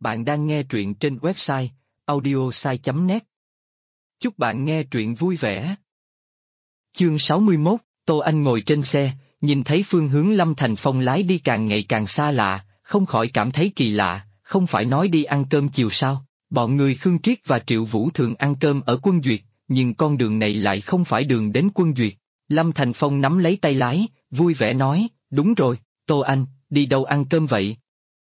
Bạn đang nghe truyện trên website audiosai.net. Chúc bạn nghe truyện vui vẻ. Chương 61, Tô Anh ngồi trên xe, nhìn thấy phương hướng Lâm Thành Phong lái đi càng ngày càng xa lạ, không khỏi cảm thấy kỳ lạ, không phải nói đi ăn cơm chiều sao? Bọn người Khương Triết và Triệu Vũ thường ăn cơm ở Quân Duyệt, nhưng con đường này lại không phải đường đến Quân Duyệt. Lâm Thành Phong nắm lấy tay lái, vui vẻ nói, đúng rồi, Tô Anh, đi đâu ăn cơm vậy?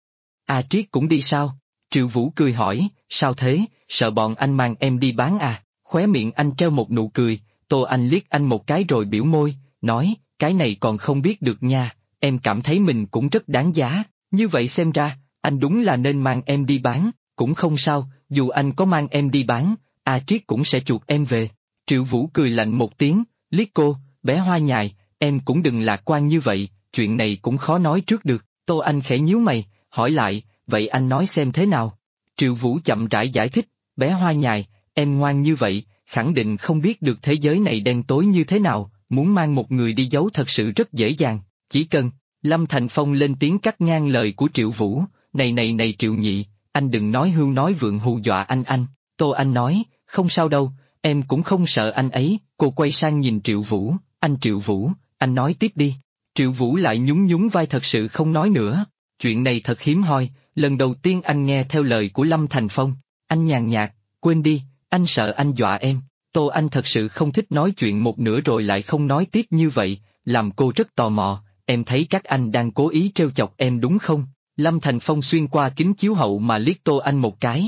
A Triết cũng đi sao? Triệu Vũ cười hỏi, sao thế, sợ bọn anh mang em đi bán à? Khóe miệng anh treo một nụ cười, Tô Anh liếc anh một cái rồi biểu môi, nói, cái này còn không biết được nha, em cảm thấy mình cũng rất đáng giá, như vậy xem ra, anh đúng là nên mang em đi bán, cũng không sao, dù anh có mang em đi bán, A Triết cũng sẽ chuộc em về. Triệu Vũ cười lạnh một tiếng, liếc cô, bé hoa nhài, em cũng đừng lạc quan như vậy, chuyện này cũng khó nói trước được. Tô Anh khẽ nhíu mày, hỏi lại, vậy anh nói xem thế nào? Triệu Vũ chậm rãi giải thích, bé hoa nhài, em ngoan như vậy, khẳng định không biết được thế giới này đen tối như thế nào, muốn mang một người đi giấu thật sự rất dễ dàng, chỉ cần. Lâm Thành Phong lên tiếng cắt ngang lời của Triệu Vũ, này Triệu Nhị, anh đừng nói hưu nói vượng hù dọa anh. Tô Anh nói, không sao đâu, em cũng không sợ anh ấy. Cô quay sang nhìn Triệu Vũ, anh Triệu Vũ, anh nói tiếp đi. Triệu Vũ lại nhún nhún vai thật sự không nói nữa, chuyện này thật hiếm hoi, lần đầu tiên anh nghe theo lời của Lâm Thành Phong. Anh nhàn nhạt, quên đi, anh sợ anh dọa em. Tô Anh thật sự không thích nói chuyện một nửa rồi lại không nói tiếp như vậy, làm cô rất tò mò, em thấy các anh đang cố ý trêu chọc em đúng không? Lâm Thành Phong xuyên qua kính chiếu hậu mà liếc Tô Anh một cái,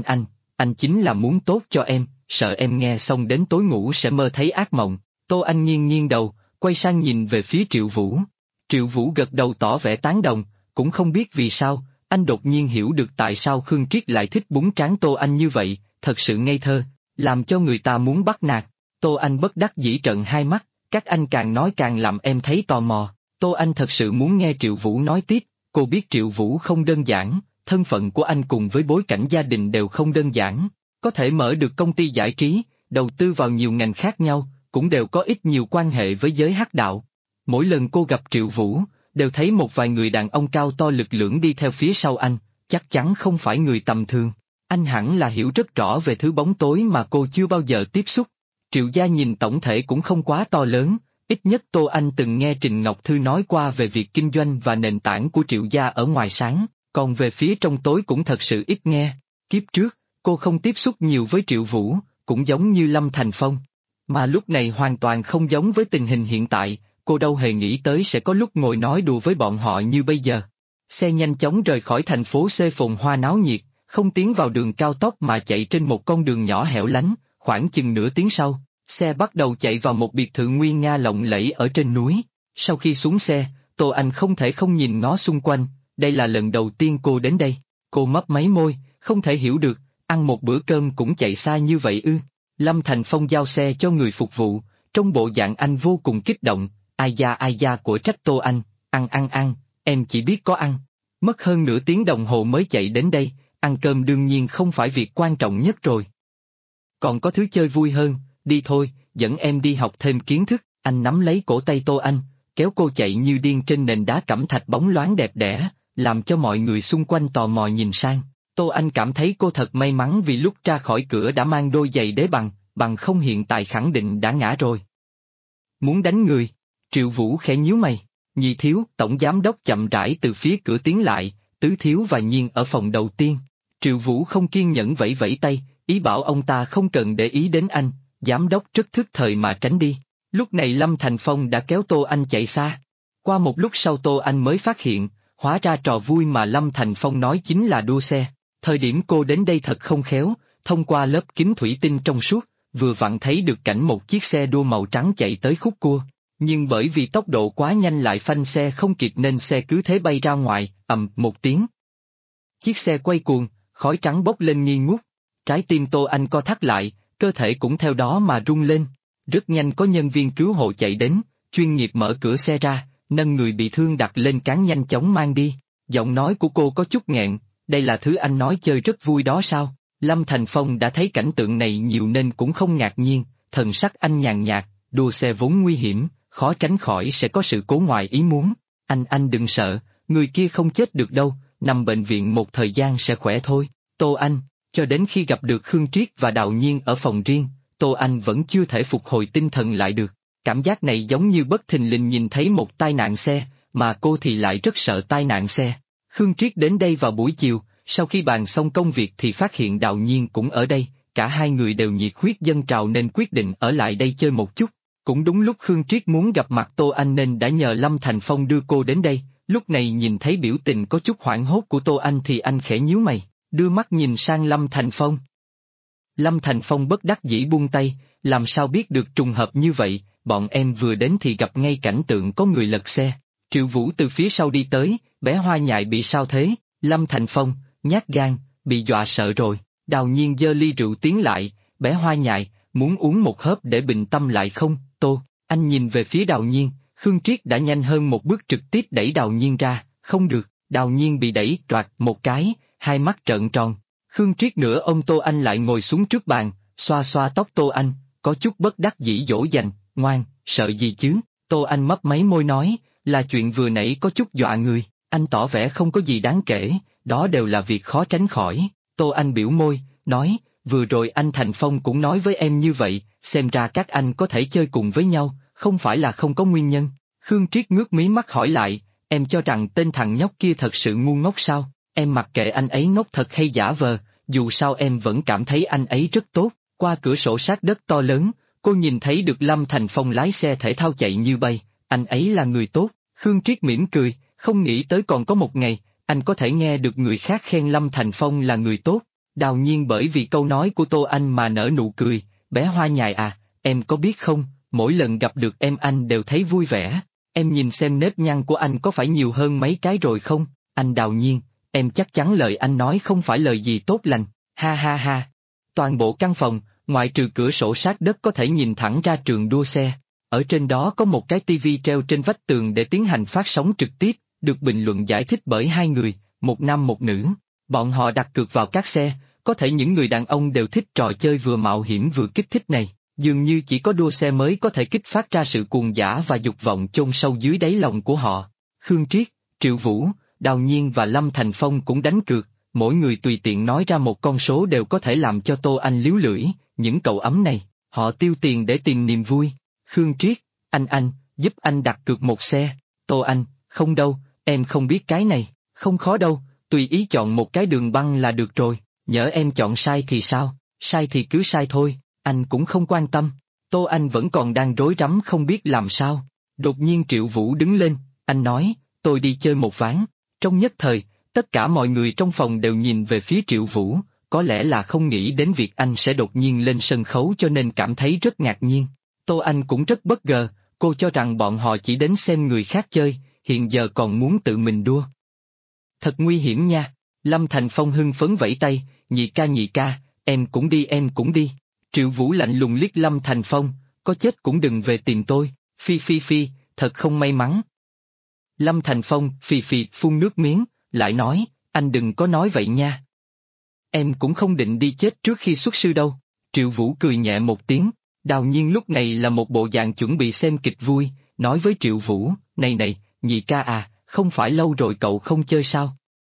anh chính là muốn tốt cho em, sợ em nghe xong đến tối ngủ sẽ mơ thấy ác mộng. Tô Anh nghiêng đầu, quay sang nhìn về phía Triệu Vũ. Triệu Vũ gật đầu tỏ vẻ tán đồng, cũng không biết vì sao, anh đột nhiên hiểu được tại sao Khương Triết lại thích búng trán Tô Anh như vậy, thật sự ngây thơ, làm cho người ta muốn bắt nạt. Tô Anh bất đắc dĩ trợn hai mắt, các anh càng nói càng làm em thấy tò mò. Tô Anh thật sự muốn nghe Triệu Vũ nói tiếp, cô biết Triệu Vũ không đơn giản, thân phận của anh cùng với bối cảnh gia đình đều không đơn giản, có thể mở được công ty giải trí, đầu tư vào nhiều ngành khác nhau, cũng đều có ít nhiều quan hệ với giới hắc đạo. Mỗi lần cô gặp Triệu Vũ, đều thấy một vài người đàn ông cao to lực lưỡng đi theo phía sau anh, chắc chắn không phải người tầm thường. Anh hẳn là hiểu rất rõ về thứ bóng tối mà cô chưa bao giờ tiếp xúc. Triệu gia nhìn tổng thể cũng không quá to lớn, ít nhất Tô Anh từng nghe Trình Ngọc Thư nói qua về việc kinh doanh và nền tảng của Triệu gia ở ngoài sáng, còn về phía trong tối cũng thật sự ít nghe. Kiếp trước, cô không tiếp xúc nhiều với Triệu Vũ, cũng giống như Lâm Thành Phong. Mà lúc này hoàn toàn không giống với tình hình hiện tại, cô đâu hề nghĩ tới sẽ có lúc ngồi nói đùa với bọn họ như bây giờ. Xe nhanh chóng rời khỏi thành phố C phồn hoa náo nhiệt, không tiến vào đường cao tốc mà chạy trên một con đường nhỏ hẻo lánh, khoảng chừng nửa tiếng sau, xe bắt đầu chạy vào một biệt thự nguy nga lộng lẫy ở trên núi. Sau khi xuống xe, Tô Anh không thể không nhìn ngó xung quanh, đây là lần đầu tiên cô đến đây. Cô mấp máy môi, không thể hiểu được, ăn một bữa cơm cũng chạy xa như vậy ư? Lâm Thành Phong giao xe cho người phục vụ, trong bộ dạng anh vô cùng kích động, ai da của trách Tô Anh, ăn, em chỉ biết có ăn. Mất hơn nửa tiếng đồng hồ mới chạy đến đây, ăn cơm đương nhiên không phải việc quan trọng nhất rồi. Còn có thứ chơi vui hơn, đi thôi, dẫn em đi học thêm kiến thức. Anh nắm lấy cổ tay Tô Anh, kéo cô chạy như điên trên nền đá cẩm thạch bóng loáng đẹp đẽ, làm cho mọi người xung quanh tò mò nhìn sang. Tô Anh cảm thấy cô thật may mắn vì lúc ra khỏi cửa đã mang đôi giày đế bằng không hiện tại khẳng định đã ngã rồi. Muốn đánh người? Triệu Vũ khẽ nhíu mày. Nhị thiếu, tổng giám đốc chậm rãi từ phía cửa tiến lại, tứ thiếu và Nhiên ở phòng đầu tiên. Triệu Vũ không kiên nhẫn vẫy vẫy tay, ý bảo ông ta không cần để ý đến anh, giám đốc rất thức thời mà tránh đi. Lúc này Lâm Thành Phong đã kéo Tô Anh chạy xa. Qua một lúc sau Tô Anh mới phát hiện, hóa ra trò vui mà Lâm Thành Phong nói chính là đua xe. Thời điểm cô đến đây thật không khéo, thông qua lớp kính thủy tinh trong suốt, vừa vặn thấy được cảnh một chiếc xe đua màu trắng chạy tới khúc cua. Nhưng bởi vì tốc độ quá nhanh lại phanh xe không kịp nên xe cứ thế bay ra ngoài, ầm một tiếng. Chiếc xe quay cuồng, khói trắng bốc lên nghi ngút. Trái tim Tô Anh co thắt lại, cơ thể cũng theo đó mà rung lên. Rất nhanh có nhân viên cứu hộ chạy đến, chuyên nghiệp mở cửa xe ra, nâng người bị thương đặt lên cán nhanh chóng mang đi. Giọng nói của cô có chút nghẹn, đây là thứ anh nói chơi rất vui đó sao? Lâm Thành Phong đã thấy cảnh tượng này nhiều nên cũng không ngạc nhiên, thần sắc anh nhàn nhạt, đua xe vốn nguy hiểm, khó tránh khỏi sẽ có sự cố ngoài ý muốn. Anh đừng sợ, người kia không chết được đâu, nằm bệnh viện một thời gian sẽ khỏe thôi. Tô Anh, cho đến khi gặp được Khương Triết và Đào Nhiên ở phòng riêng, Tô Anh vẫn chưa thể phục hồi tinh thần lại được. Cảm giác này giống như bất thình lình nhìn thấy một tai nạn xe, mà cô thì lại rất sợ tai nạn xe. Khương Triết đến đây vào buổi chiều, sau khi bàn xong công việc thì phát hiện Đào Nhiên cũng ở đây, cả hai người đều nhiệt huyết dâng trào nên quyết định ở lại đây chơi một chút. Cũng đúng lúc Khương Triết muốn gặp mặt Tô Anh nên đã nhờ Lâm Thành Phong đưa cô đến đây, lúc này nhìn thấy biểu tình có chút hoảng hốt của Tô Anh thì anh khẽ nhíu mày, đưa mắt nhìn sang Lâm Thành Phong. Lâm Thành Phong bất đắc dĩ buông tay, làm sao biết được trùng hợp như vậy, bọn em vừa đến thì gặp ngay cảnh tượng có người lật xe. Triệu Vũ từ phía sau đi tới, bé Hoa Nhài bị sao thế? Lâm Thành Phong, nhát gan, bị dọa sợ rồi. Đào Nhiên giơ ly rượu tiến lại, bé Hoa Nhài, muốn uống một hớp để bình tâm lại không? Tô, anh nhìn về phía Đào Nhiên, Khương Triết đã nhanh hơn một bước trực tiếp đẩy Đào Nhiên ra, không được, Đào Nhiên bị đẩy toạc một cái, hai mắt trợn tròn. Khương Triết nữa ôm Tô Anh lại ngồi xuống trước bàn, xoa xoa tóc Tô Anh, có chút bất đắc dĩ dỗ dành, ngoan, sợ gì chứ? Tô Anh mấp máy môi nói, là chuyện vừa nãy có chút dọa người, anh tỏ vẻ không có gì đáng kể, đó đều là việc khó tránh khỏi. Tô Anh biểu môi, nói, vừa rồi anh Thành Phong cũng nói với em như vậy, xem ra các anh có thể chơi cùng với nhau, không phải là không có nguyên nhân. Khương Triết ngước mí mắt hỏi lại, em cho rằng tên thằng nhóc kia thật sự ngu ngốc sao? Em mặc kệ anh ấy ngốc thật hay giả vờ, dù sao em vẫn cảm thấy anh ấy rất tốt. Qua cửa sổ sát đất to lớn, cô nhìn thấy được Lâm Thành Phong lái xe thể thao chạy như bay, anh ấy là người tốt. Khương Triết mỉm cười, không nghĩ tới còn có một ngày, anh có thể nghe được người khác khen Lâm Thành Phong là người tốt. Đào Nhiên bởi vì câu nói của Tô Anh mà nở nụ cười, bé Hoa Nhài à, em có biết không, mỗi lần gặp được em anh đều thấy vui vẻ, em nhìn xem nếp nhăn của anh có phải nhiều hơn mấy cái rồi không? Anh Đào Nhiên, em chắc chắn lời anh nói không phải lời gì tốt lành, ha ha ha. Toàn bộ căn phòng, ngoại trừ cửa sổ sát đất có thể nhìn thẳng ra trường đua xe, ở trên đó có một cái tivi treo trên vách tường để tiến hành phát sóng trực tiếp, được bình luận giải thích bởi hai người, một nam một nữ. Bọn họ đặt cược vào các xe, có thể những người đàn ông đều thích trò chơi vừa mạo hiểm vừa kích thích này, dường như chỉ có đua xe mới có thể kích phát ra sự cuồng dã và dục vọng chôn sâu dưới đáy lòng của họ. Khương Triết, Triệu Vũ, Đào Nhiên và Lâm Thành Phong cũng đánh cược, mỗi người tùy tiện nói ra một con số đều có thể làm cho Tô Anh líu lưỡi, những cậu ấm này, họ tiêu tiền để tìm niềm vui. Khương Triết, anh, giúp anh đặt cược một xe. Tô Anh, không đâu, em không biết cái này, không khó đâu, tùy ý chọn một cái đường băng là được rồi, nhỡ em chọn sai thì sao, sai thì cứ sai thôi, anh cũng không quan tâm. Tô Anh vẫn còn đang rối rắm không biết làm sao. Đột nhiên Triệu Vũ đứng lên, anh nói, tôi đi chơi một ván. Trong nhất thời, tất cả mọi người trong phòng đều nhìn về phía Triệu Vũ, có lẽ là không nghĩ đến việc anh sẽ đột nhiên lên sân khấu cho nên cảm thấy rất ngạc nhiên. Tô Anh cũng rất bất ngờ, cô cho rằng bọn họ chỉ đến xem người khác chơi, hiện giờ còn muốn tự mình đua. Thật nguy hiểm nha. Lâm Thành Phong hưng phấn vẫy tay, nhị ca, em cũng đi. Triệu Vũ lạnh lùng liếc Lâm Thành Phong, có chết cũng đừng về tìm tôi, phi, thật không may mắn. Lâm Thành Phong phì phun nước miếng, lại nói, anh đừng có nói vậy nha. Em cũng không định đi chết trước khi xuất sư đâu. Triệu Vũ cười nhẹ một tiếng, Đào Nhiên lúc này là một bộ dạng chuẩn bị xem kịch vui, nói với Triệu Vũ, này, nhị ca à, không phải lâu rồi cậu không chơi sao?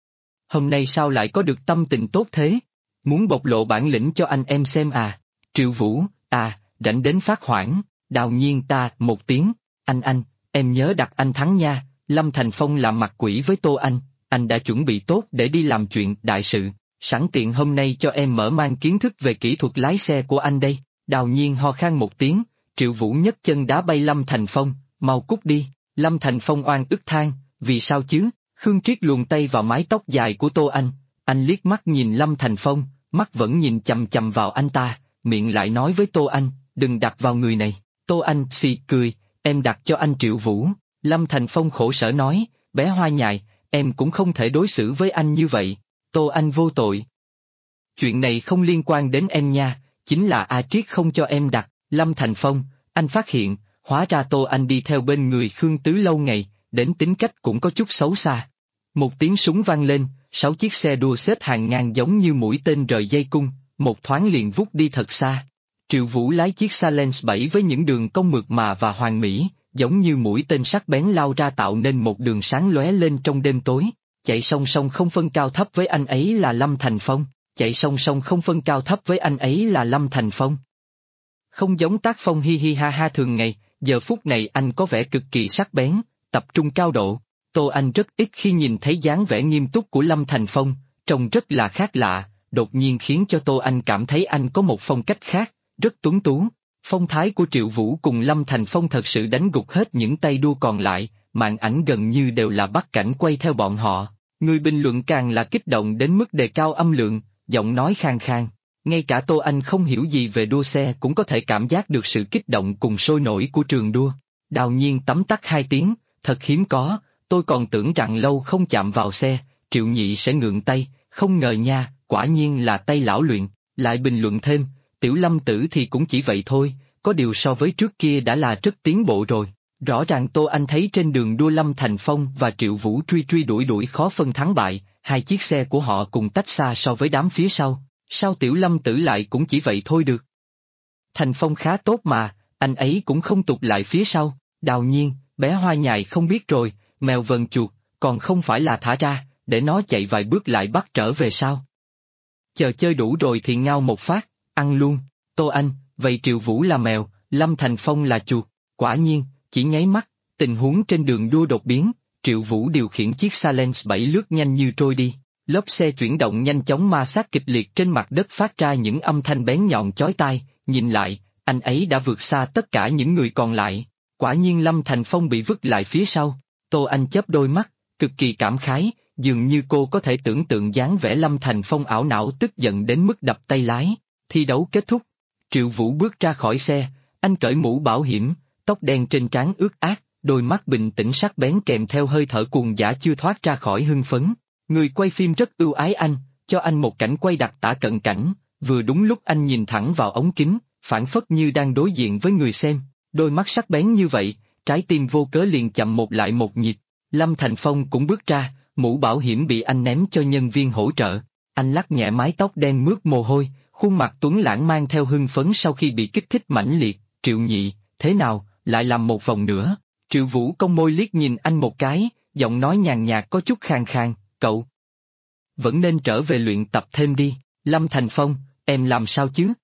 Hôm nay sao lại có được tâm tình tốt thế? Muốn bộc lộ bản lĩnh cho anh em xem à? Triệu Vũ, rảnh đến phát hoảng. Đào Nhiên ta một tiếng, anh, em nhớ đặt anh thắng nha. Lâm Thành Phong làm mặt quỷ với Tô anh đã chuẩn bị tốt để đi làm chuyện đại sự, sẵn tiện hôm nay cho em mở mang kiến thức về kỹ thuật lái xe của anh đây. Đào Nhiên ho khan một tiếng, Triệu Vũ nhấc chân đá bay Lâm Thành Phong, mau cút đi. Lâm Thành Phong oan ức than, vì sao chứ? Khương Triết luồn tay vào mái tóc dài của Tô Anh liếc mắt nhìn Lâm Thành Phong, mắt vẫn nhìn chằm chằm vào anh ta, miệng lại nói với Tô Anh, đừng đặt vào người này. Tô Anh xì cười, em đặt cho anh Triệu Vũ. Lâm Thành Phong khổ sở nói, bé Hoa Nhài, em cũng không thể đối xử với anh như vậy. Tô Anh vô tội. Chuyện này không liên quan đến em nha, chính là A Triết không cho em đặt. Lâm Thành Phong, anh phát hiện, hóa ra Tô Anh đi theo bên người Khương Tứ lâu ngày, đến tính cách cũng có chút xấu xa. Một tiếng súng vang lên, 6 chiếc xe đua xếp hàng ngang giống như mũi tên rời dây cung, một thoáng liền vút đi thật xa. Triệu Vũ lái chiếc Salens 7 với những đường cong mượt mà và hoàn mỹ, giống như mũi tên sắc bén lao ra tạo nên một đường sáng lóe lên trong đêm tối. chạy song song không phân cao thấp với anh ấy là Lâm Thành Phong, chạy song song không phân cao thấp với anh ấy là Lâm Thành Phong. Không giống tác phong hi hi ha ha thường ngày, giờ phút này anh có vẻ cực kỳ sắc bén, tập trung cao độ. Tô Anh rất ít khi nhìn thấy dáng vẻ nghiêm túc của Lâm Thành Phong, trông rất là khác lạ, đột nhiên khiến cho Tô Anh cảm thấy anh có một phong cách khác, rất tuấn tú. Phong thái của Triệu Vũ cùng Lâm Thành Phong thật sự đánh gục hết những tay đua còn lại, màn ảnh gần như đều là bắt cảnh quay theo bọn họ. Người bình luận càng là kích động đến mức đề cao âm lượng, giọng nói khang khang. Ngay cả Tô Anh không hiểu gì về đua xe cũng có thể cảm giác được sự kích động cùng sôi nổi của trường đua. Đào Nhiên tấm tắc 2 tiếng, thật hiếm có, tôi còn tưởng rằng lâu không chạm vào xe, Triệu Nhị sẽ ngượng tay, không ngờ nha, quả nhiên là tay lão luyện. Lại bình luận thêm, Tiểu Lâm tử thì cũng chỉ vậy thôi, có điều so với trước kia đã là rất tiến bộ rồi. Rõ ràng Tô Anh thấy trên đường đua Lâm Thành Phong và Triệu Vũ truy đuổi khó phân thắng bại, 2 chiếc xe của họ cùng tách xa so với đám phía sau, sao Tiểu Lâm tử lại cũng chỉ vậy thôi được. Thành Phong khá tốt mà, anh ấy cũng không tụt lại phía sau. Đào Nhiên, bé Hoa Nhài không biết rồi, mèo vờn chuột, còn không phải là thả ra, để nó chạy vài bước lại bắt trở về sao. Chờ chơi đủ rồi thì ngao một phát, ăn luôn. Tô Anh, vậy Triệu Vũ là mèo, Lâm Thành Phong là chuột. Quả nhiên, chỉ nháy mắt, tình huống trên đường đua đột biến, Triệu Vũ điều khiển chiếc Salens 7 lướt nhanh như trôi đi. Lớp xe chuyển động nhanh chóng ma sát kịch liệt trên mặt đất phát ra những âm thanh bén nhọn chói tai, nhìn lại, anh ấy đã vượt xa tất cả những người còn lại. Quả nhiên Lâm Thành Phong bị vứt lại phía sau. Tô Anh chớp đôi mắt, cực kỳ cảm khái, dường như cô có thể tưởng tượng dáng vẻ Lâm Thành Phong ảo não tức giận đến mức đập tay lái. Thi đấu kết thúc. Triệu Vũ bước ra khỏi xe, anh cởi mũ bảo hiểm, tóc đen trên trán ướt át, đôi mắt bình tĩnh sắc bén kèm theo hơi thở cuồng dã chưa thoát ra khỏi hưng phấn. Người quay phim rất ưu ái anh, cho anh một cảnh quay đặc tả cận cảnh, vừa đúng lúc anh nhìn thẳng vào ống kính, phảng phất như đang đối diện với người xem, đôi mắt sắc bén như vậy, trái tim vô cớ liền chậm một lại một nhịp. Lâm Thành Phong cũng bước ra, mũ bảo hiểm bị anh ném cho nhân viên hỗ trợ, anh lắc nhẹ mái tóc đen mướt mồ hôi, khuôn mặt tuấn lãng mang theo hưng phấn sau khi bị kích thích mãnh liệt. Triệu Nhị, thế nào, lại làm một vòng nữa? Triệu Vũ cong môi liếc nhìn anh một cái, giọng nói nhàn nhạt có chút khàn khàn, cậu vẫn nên trở về luyện tập thêm đi. Lâm Thành Phong, em làm sao chứ?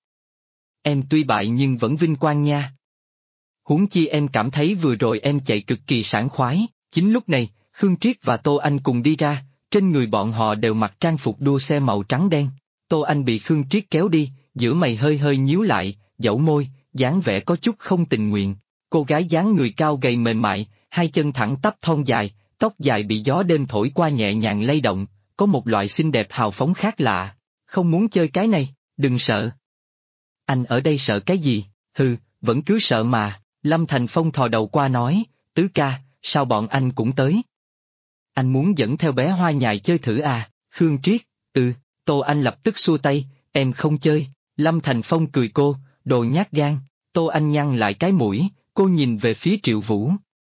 Em tuy bại nhưng vẫn vinh quang nha. Huống chi em cảm thấy vừa rồi em chạy cực kỳ sảng khoái. Chính lúc này, Khương Triết và Tô Anh cùng đi ra, trên người bọn họ đều mặc trang phục đua xe màu trắng đen. Tô Anh bị Khương Triết kéo đi, giữa mày hơi hơi nhíu lại, dẫu môi, dáng vẻ có chút không tình nguyện. Cô gái dáng người cao gầy mềm mại, hai chân thẳng tắp thon dài, tóc dài bị gió đêm thổi qua nhẹ nhàng lay động, có một loại xinh đẹp hào phóng khác lạ. Không muốn chơi cái này, đừng sợ. Anh ở đây sợ cái gì? Hừ, vẫn cứ sợ mà. Lâm Thành Phong thò đầu qua nói, Tứ ca, sao bọn anh cũng tới? Anh muốn dẫn theo bé Hoa Nhài chơi thử à? Khương Triết, Tô Anh lập tức xua tay, em không chơi. Lâm Thành Phong cười cô, đồ nhát gan. Tô Anh nhăn lại cái mũi, cô nhìn về phía Triệu Vũ.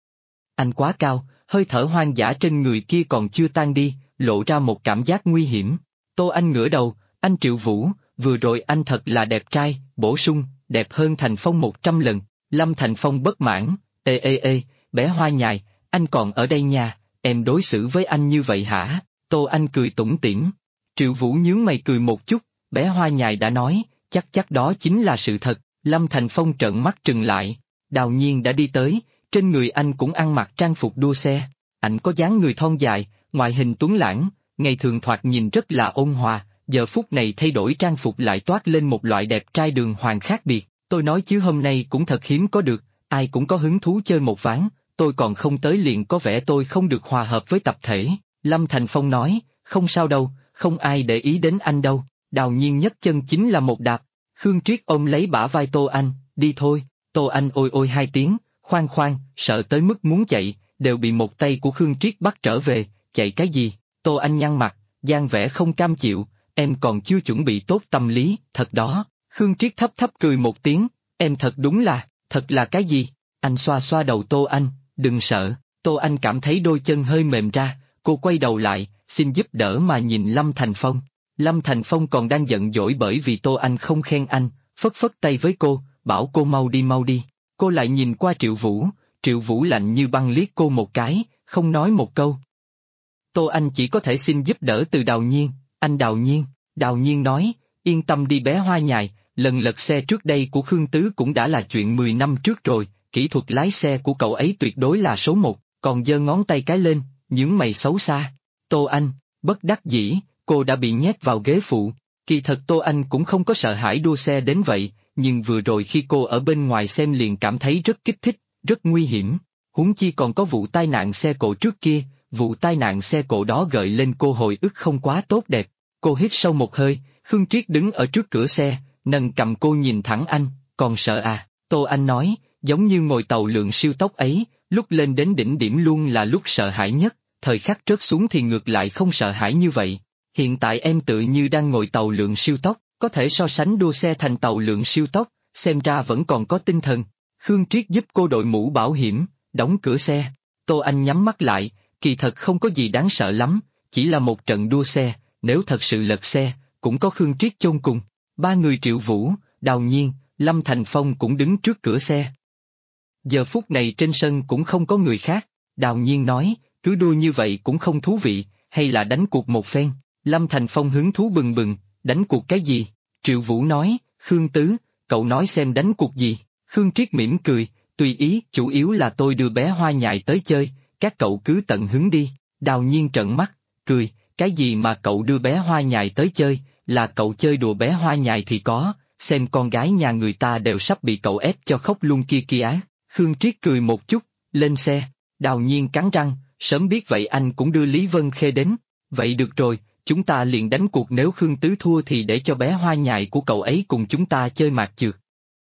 Anh quá cao, hơi thở hoang dã trên người kia còn chưa tan đi, lộ ra một cảm giác nguy hiểm. Tô Anh ngửa đầu, anh Triệu Vũ, vừa rồi anh thật là đẹp trai, bổ sung, đẹp hơn Thành Phong 100 lần. Lâm Thành Phong bất mãn, ê, bé Hoa Nhài, anh còn ở đây nha, em đối xử với anh như vậy hả? Tô Anh cười tủm tỉm. Triệu Vũ nhướng mày cười một chút, bé Hoa Nhài đã nói, chắc đó chính là sự thật. Lâm Thành Phong trợn mắt trừng lại. Đào Nhiên đã đi tới, trên người anh cũng ăn mặc trang phục đua xe. Anh có dáng người thon dài, ngoại hình tuấn lãng, ngày thường thoạt nhìn rất là ôn hòa, giờ phút này thay đổi trang phục lại toát lên một loại đẹp trai đường hoàng khác biệt. Tôi nói chứ hôm nay cũng thật hiếm có được, ai cũng có hứng thú chơi một ván, tôi còn không tới liền có vẻ tôi không được hòa hợp với tập thể. Lâm Thành Phong nói, không sao đâu, không ai để ý đến anh đâu. Đào Nhiên nhấc chân chính là một đạp. Khương Triết ôm lấy bả vai Tô Anh, đi thôi. Tô Anh ôi 2 tiếng, khoan, sợ tới mức muốn chạy, đều bị một tay của Khương Triết bắt trở về, chạy cái gì? Tô Anh nhăn mặt, dáng vẻ không cam chịu, em còn chưa chuẩn bị tốt tâm lý, thật đó. Khương Triết thấp cười một tiếng, em thật là cái gì? Anh xoa đầu Tô Anh, đừng sợ. Tô Anh cảm thấy đôi chân hơi mềm ra, cô quay đầu lại, xin giúp đỡ mà nhìn Lâm Thành Phong. Lâm Thành Phong còn đang giận dỗi bởi vì Tô Anh không khen anh, phất tay với cô, bảo cô mau đi. Cô lại nhìn qua Triệu Vũ lạnh như băng liếc cô một cái, không nói một câu. Tô Anh chỉ có thể xin giúp đỡ từ Đào Nhiên. Anh Đào Nhiên. Đào Nhiên nói, yên tâm đi bé Hoa Nhài, lần lật xe trước đây của Khương Tứ cũng đã là chuyện 10 năm trước rồi, kỹ thuật lái xe của cậu ấy tuyệt đối là số 1, còn giơ ngón tay cái lên, nhướng mày xấu xa. Tô Anh, bất đắc dĩ, cô đã bị nhét vào ghế phụ. Kỳ thật Tô Anh cũng không có sợ hãi đua xe đến vậy, nhưng vừa rồi khi cô ở bên ngoài xem liền cảm thấy rất kích thích, rất nguy hiểm. Huống chi còn có vụ tai nạn xe cộ trước kia, vụ tai nạn xe cộ đó gợi lên cô hồi ức không quá tốt đẹp. Cô hít sâu một hơi, Khương Triết đứng ở trước cửa xe, nâng cầm cô nhìn thẳng anh, còn sợ à? Tô Anh nói, giống như ngồi tàu lượn siêu tốc ấy, lúc lên đến đỉnh điểm luôn là lúc sợ hãi nhất, thời khắc rớt xuống thì ngược lại không sợ hãi như vậy. Hiện tại em tự như đang ngồi tàu lượn siêu tốc, có thể so sánh đua xe thành tàu lượn siêu tốc, xem ra vẫn còn có tinh thần. Khương Triết giúp cô đội mũ bảo hiểm, đóng cửa xe. Tô Anh nhắm mắt lại, kỳ thật không có gì đáng sợ lắm, chỉ là một trận đua xe, nếu thật sự lật xe, cũng có Khương Triết chôn cùng. Ba người Triệu Vũ, Đào Nhiên, Lâm Thành Phong cũng đứng trước cửa xe. Giờ phút này trên sân cũng không có người khác, Đào Nhiên nói, cứ đua như vậy cũng không thú vị, hay là đánh cuộc một phen. Lâm Thành Phong hứng thú bừng bừng, đánh cuộc cái gì? Triệu Vũ nói, Khương Tứ, cậu nói xem đánh cuộc gì? Khương Triết mỉm cười, tùy ý, chủ yếu là tôi đưa bé Hoa Nhài tới chơi, các cậu cứ tận hứng đi. Đào Nhiên trợn mắt, cười, cái gì mà cậu đưa bé Hoa Nhài tới chơi, là cậu chơi đùa bé Hoa Nhài thì có, xem con gái nhà người ta đều sắp bị cậu ép cho khóc luôn kia kia á. Khương Triết cười một chút, lên xe. Đào Nhiên cắn răng, sớm biết vậy anh cũng đưa Lý Vân Khê đến. Vậy được rồi, chúng ta liền đánh cuộc, nếu Khương Tứ thua thì để cho bé Hoa Nhài của cậu ấy cùng chúng ta chơi mạc trượt.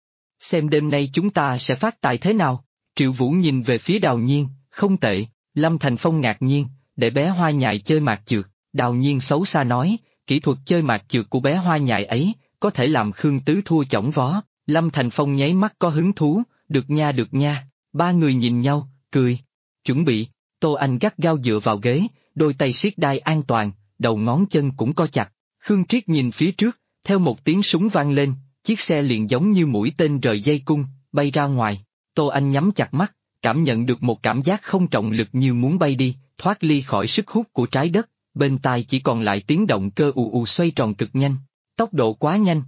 Xem đêm nay chúng ta sẽ phát tài thế nào? Triệu Vũ nhìn về phía Đào Nhiên, không tệ. Lâm Thành Phong ngạc nhiên, để bé Hoa Nhài chơi mạc trượt. Đào Nhiên xấu xa nói, kỹ thuật chơi mạc trượt của bé Hoa Nhài ấy, có thể làm Khương Tứ thua chỏng vó. Lâm Thành Phong nháy mắt có hứng thú, được nha được nha. Ba người nhìn nhau, cười. Chuẩn bị. Tô Anh gắt gao dựa vào ghế, đôi tay siết đai an toàn, đầu ngón chân cũng co chặt. Khương Triết nhìn phía trước, theo một tiếng súng vang lên, chiếc xe liền giống như mũi tên rời dây cung, bay ra ngoài. Tô Anh nhắm chặt mắt, cảm nhận được một cảm giác không trọng lực như muốn bay đi, thoát ly khỏi sức hút của trái đất, bên tai chỉ còn lại tiếng động cơ ù ù xoay tròn cực nhanh, tốc độ quá nhanh.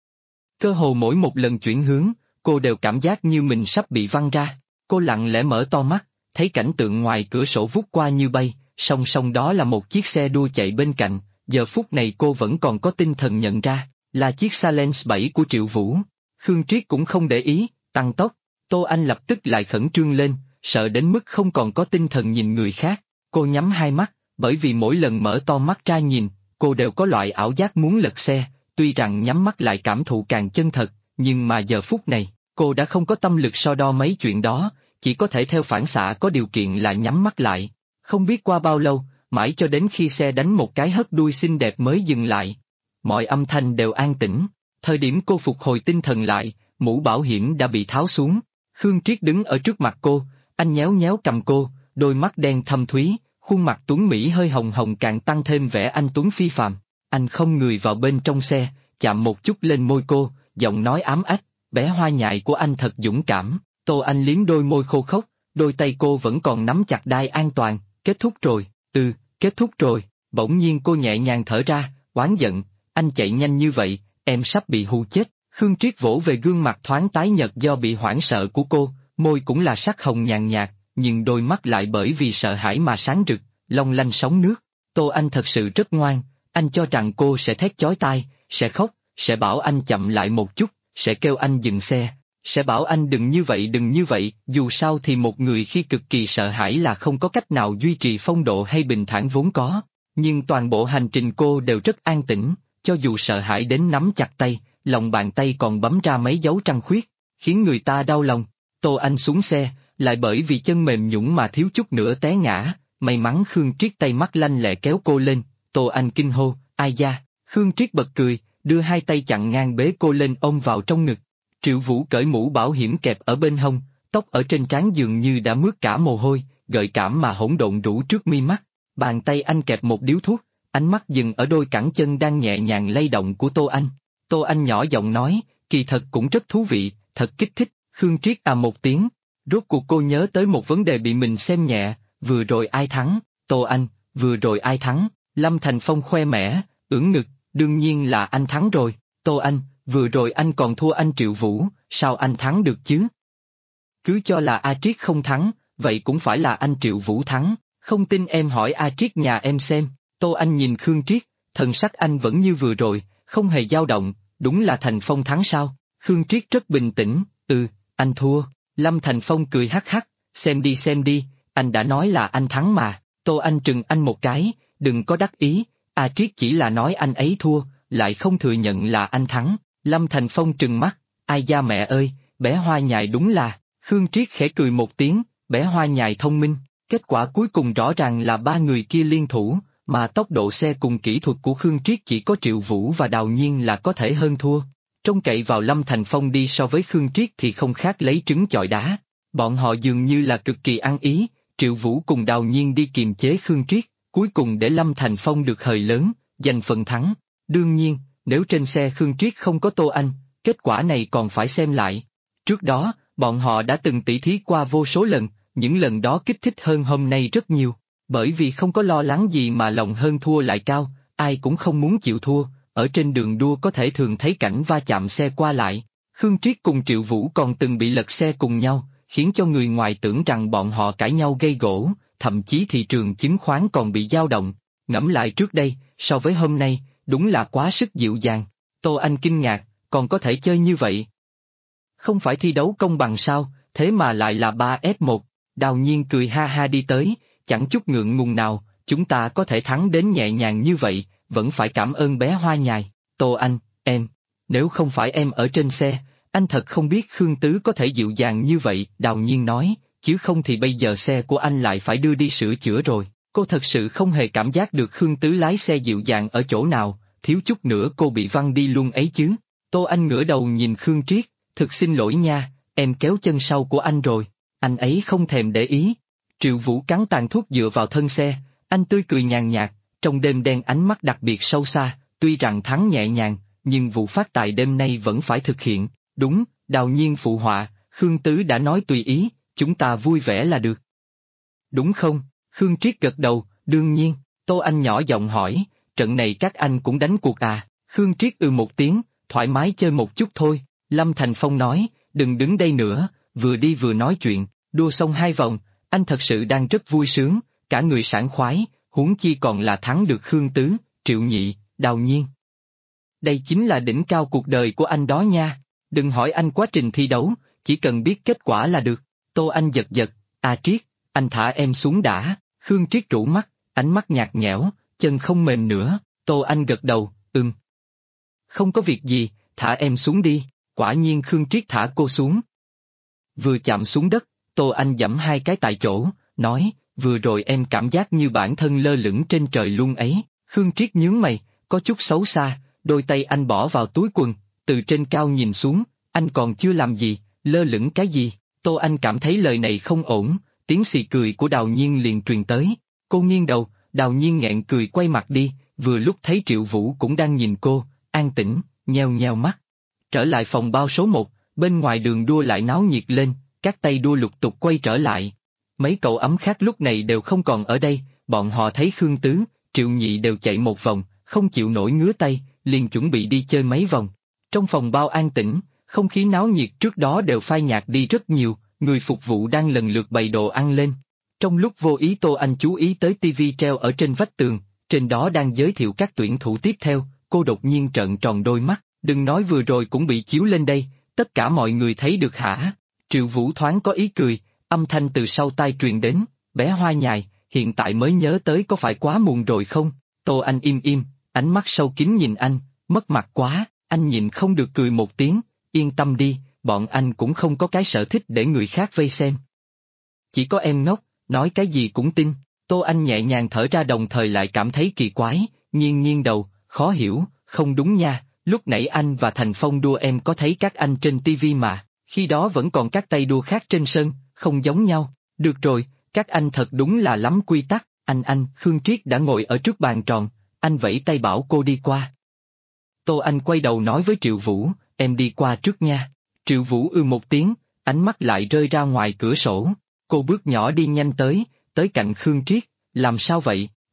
Cơ hồ mỗi một lần chuyển hướng, cô đều cảm giác như mình sắp bị văng ra. Cô lặng lẽ mở to mắt, thấy cảnh tượng ngoài cửa sổ vút qua như bay, song song đó là một chiếc xe đua chạy bên cạnh. Giờ phút này cô vẫn còn có tinh thần nhận ra, là chiếc Silence 7 của Triệu Vũ. Khương Triết cũng không để ý, tăng tốc. Tô Anh lập tức lại khẩn trương lên, sợ đến mức không còn có tinh thần nhìn người khác. Cô nhắm hai mắt, bởi vì mỗi lần mở to mắt ra nhìn, cô đều có loại ảo giác muốn lật xe, tuy rằng nhắm mắt lại cảm thụ càng chân thật, nhưng mà giờ phút này, cô đã không có tâm lực so đo mấy chuyện đó, chỉ có thể theo phản xạ có điều kiện là nhắm mắt lại. Không biết qua bao lâu, mãi cho đến khi xe đánh một cái hất đuôi xinh đẹp mới dừng lại. Mọi âm thanh đều an tĩnh, thời điểm cô phục hồi tinh thần lại, mũ bảo hiểm đã bị tháo xuống. Khương Triết đứng ở trước mặt cô, anh nhéo nhéo cầm cô, đôi mắt đen thâm thúy, khuôn mặt tuấn mỹ hơi hồng hồng càng tăng thêm vẻ anh tuấn phi phàm. Anh không người vào bên trong xe, chạm một chút lên môi cô, giọng nói ám ách, bé Hoa Nhài của anh thật dũng cảm. Tô Anh liếm đôi môi khô khốc, đôi tay cô vẫn còn nắm chặt đai an toàn. Kết thúc rồi, kết thúc rồi. Bỗng nhiên cô nhẹ nhàng thở ra, oán giận, anh chạy nhanh như vậy, em sắp bị hù chết. Khương Triết vỗ về gương mặt thoáng tái nhợt do bị hoảng sợ của cô, môi cũng là sắc hồng nhàn nhạt, nhưng đôi mắt lại bởi vì sợ hãi mà sáng rực, long lanh sóng nước. Tô Anh thật sự rất ngoan, anh cho rằng cô sẽ thét chói tai, sẽ khóc, sẽ bảo anh chậm lại một chút, sẽ kêu anh dừng xe, sẽ bảo anh đừng như vậy, dù sao thì một người khi cực kỳ sợ hãi là không có cách nào duy trì phong độ hay bình thản vốn có. Nhưng toàn bộ hành trình cô đều rất an tĩnh, cho dù sợ hãi đến nắm chặt tay, lòng bàn tay còn bấm ra mấy dấu trăng khuyết, khiến người ta đau lòng. Tô Anh xuống xe, lại bởi vì chân mềm nhũn mà thiếu chút nữa té ngã, may mắn Khương Triết tay mắt lanh lẹ kéo cô lên. Tô Anh kinh hô, ai da. Khương Triết bật cười, đưa hai tay chặn ngang bế cô lên ôm vào trong ngực. Triệu Vũ cởi mũ bảo hiểm kẹp ở bên hông, tóc ở trên trán dường như đã mướt cả mồ hôi, gợi cảm mà hỗn độn rủ trước mi mắt. Bàn tay anh kẹp một điếu thuốc, ánh mắt dừng ở đôi cẳng chân đang nhẹ nhàng lay động của Tô Anh. Tô Anh nhỏ giọng nói, kỳ thật cũng rất thú vị, thật kích thích. Khương Triết à một tiếng, rốt cuộc cô nhớ tới một vấn đề bị mình xem nhẹ, vừa rồi ai thắng, Tô Anh, vừa rồi ai thắng? Lâm Thành Phong khoe mẽ, ưỡn ngực, đương nhiên là anh thắng rồi. Tô Anh, vừa rồi anh còn thua anh Triệu Vũ, sao anh thắng được chứ? Cứ cho là A Triết không thắng, vậy cũng phải là anh Triệu Vũ thắng, không tin em hỏi A Triết nhà em xem. Tô Anh nhìn Khương Triết, thần sắc anh vẫn như vừa rồi, không hề dao động, đúng là Thành Phong thắng sao? Khương Triết rất bình tĩnh, anh thua. Lâm Thành Phong cười hắc hắc, xem đi, anh đã nói là anh thắng mà. Tô Anh trừng anh một cái, đừng có đắc ý, A Triết chỉ là nói anh ấy thua, lại không thừa nhận là anh thắng. Lâm Thành Phong trừng mắt, ai da mẹ ơi, bé Hoa Nhài đúng là. Khương Triết khẽ cười một tiếng, bé Hoa Nhài thông minh, kết quả cuối cùng rõ ràng là ba người kia liên thủ, mà tốc độ xe cùng kỹ thuật của Khương Triết chỉ có Triệu Vũ và Đào Nhiên là có thể hơn thua. Trông cậy vào Lâm Thành Phong đi so với Khương Triết thì không khác lấy trứng chọi đá. Bọn họ dường như là cực kỳ ăn ý, Triệu Vũ cùng Đào Nhiên đi kiềm chế Khương Triết, cuối cùng để Lâm Thành Phong được hời lớn, giành phần thắng. Đương nhiên, nếu trên xe Khương Triết không có Tô Anh, kết quả này còn phải xem lại. Trước đó, bọn họ đã từng tỉ thí qua vô số lần, những lần đó kích thích hơn hôm nay rất nhiều. Bởi vì không có lo lắng gì mà lòng hơn thua lại cao, ai cũng không muốn chịu thua, ở trên đường đua có thể thường thấy cảnh va chạm xe qua lại. Khương Triết cùng Triệu Vũ còn từng bị lật xe cùng nhau, khiến cho người ngoài tưởng rằng bọn họ cãi nhau gây gổ, thậm chí thị trường chứng khoán còn bị dao động. Ngẫm lại trước đây, so với hôm nay, đúng là quá sức dịu dàng. Tô Anh kinh ngạc, còn có thể chơi như vậy. Không phải thi đấu công bằng sao, thế mà lại là 3-1. Đào Nhiên cười ha ha đi tới, chẳng chút ngượng ngùng nào, chúng ta có thể thắng đến nhẹ nhàng như vậy, vẫn phải cảm ơn bé Hoa Nhài. Tô Anh, em, nếu không phải em ở trên xe, anh thật không biết Khương Tứ có thể dịu dàng như vậy. Đào Nhiên nói, chứ không thì bây giờ xe của anh lại phải đưa đi sửa chữa rồi. Cô thật sự không hề cảm giác được Khương Tứ lái xe dịu dàng ở chỗ nào, thiếu chút nữa cô bị văng đi luôn ấy chứ. Tô Anh ngửa đầu nhìn Khương Triết, thực xin lỗi nha, em kéo chân sau của anh rồi. Anh ấy không thèm để ý. Triệu Vũ cắn tàn thuốc dựa vào thân xe, anh tươi cười nhàn nhạt, trong đêm đen ánh mắt đặc biệt sâu xa, tuy rằng thắng nhẹ nhàng, nhưng vụ phát tài đêm nay vẫn phải thực hiện. Đúng, Đào Nhiên phụ họa, Khương Tứ đã nói tùy ý, chúng ta vui vẻ là được. Đúng không? Khương Triết gật đầu, đương nhiên. Tô Anh nhỏ giọng hỏi, trận này các anh cũng đánh cuộc à? Khương Triết một tiếng, thoải mái chơi một chút thôi. Lâm Thành Phong nói, đừng đứng đây nữa, vừa đi vừa nói chuyện, đua xong 2 vòng, anh thật sự đang rất vui sướng, cả người sảng khoái, huống chi còn là thắng được Khương Tứ, Triệu Nhị, Đào Nhiên. Đây chính là đỉnh cao cuộc đời của anh đó nha, đừng hỏi anh quá trình thi đấu, chỉ cần biết kết quả là được. Tô Anh giật giật, Triết, anh thả em xuống đã. Khương Triết rũ mắt, ánh mắt nhạt nhẽo, chân không mềm nữa. Tô Anh gật đầu, không có việc gì, thả em xuống đi. Quả nhiên Khương Triết thả cô xuống. Vừa chạm xuống đất, Tô Anh giẫm 2 cái tại chỗ, nói, vừa rồi em cảm giác như bản thân lơ lửng trên trời luôn ấy. Khương Triết nhướng mày, có chút xấu xa, đôi tay anh bỏ vào túi quần, từ trên cao nhìn xuống, anh còn chưa làm gì, lơ lửng cái gì? Tô Anh cảm thấy lời này không ổn, tiếng xì cười của Đào Nhiên liền truyền tới. Cô nghiêng đầu, Đào Nhiên nghẹn cười quay mặt đi, vừa lúc thấy Triệu Vũ cũng đang nhìn cô, an tĩnh, nheo nheo mắt. Trở lại phòng bao số 1, bên ngoài đường đua lại náo nhiệt lên, các tay đua lục tục quay trở lại. Mấy cậu ấm khác lúc này đều không còn ở đây, bọn họ thấy Khương Tứ, Triệu Nhị đều chạy một vòng, không chịu nổi ngứa tay, liền chuẩn bị đi chơi mấy vòng. Trong phòng bao an tĩnh, không khí náo nhiệt trước đó đều phai nhạt đi rất nhiều, người phục vụ đang lần lượt bày đồ ăn lên. Trong lúc vô ý Tô Anh chú ý tới tivi treo ở trên vách tường, trên đó đang giới thiệu các tuyển thủ tiếp theo, cô đột nhiên trợn tròn đôi mắt, đừng nói vừa rồi cũng bị chiếu lên đây, tất cả mọi người thấy được hả? Triệu Vũ thoáng có ý cười, âm thanh từ sau tai truyền đến, bé Hoa Nhài, hiện tại mới nhớ tới có phải quá muộn rồi không? Tô Anh im, ánh mắt sâu kín nhìn anh, mất mặt quá, anh nhịn không được cười một tiếng, yên tâm đi, bọn anh cũng không có cái sở thích để người khác vây xem. Chỉ có em ngốc, nói cái gì cũng tin. Tô Anh nhẹ nhàng thở ra đồng thời lại cảm thấy kỳ quái, nghiêng đầu, khó hiểu, không đúng nha, lúc nãy anh và Thành Phong đua em có thấy các anh trên tivi mà, khi đó vẫn còn các tay đua khác trên sân, không giống nhau. Được rồi, các anh thật đúng là lắm quy tắc, anh, Khương Triết đã ngồi ở trước bàn tròn, anh vẫy tay bảo cô đi qua. Tô Anh quay đầu nói với Triệu Vũ, em đi qua trước nha. Triệu Vũ một tiếng, ánh mắt lại rơi ra ngoài cửa sổ. Cô bước nhỏ đi nhanh tới cạnh Khương Triết, làm sao vậy?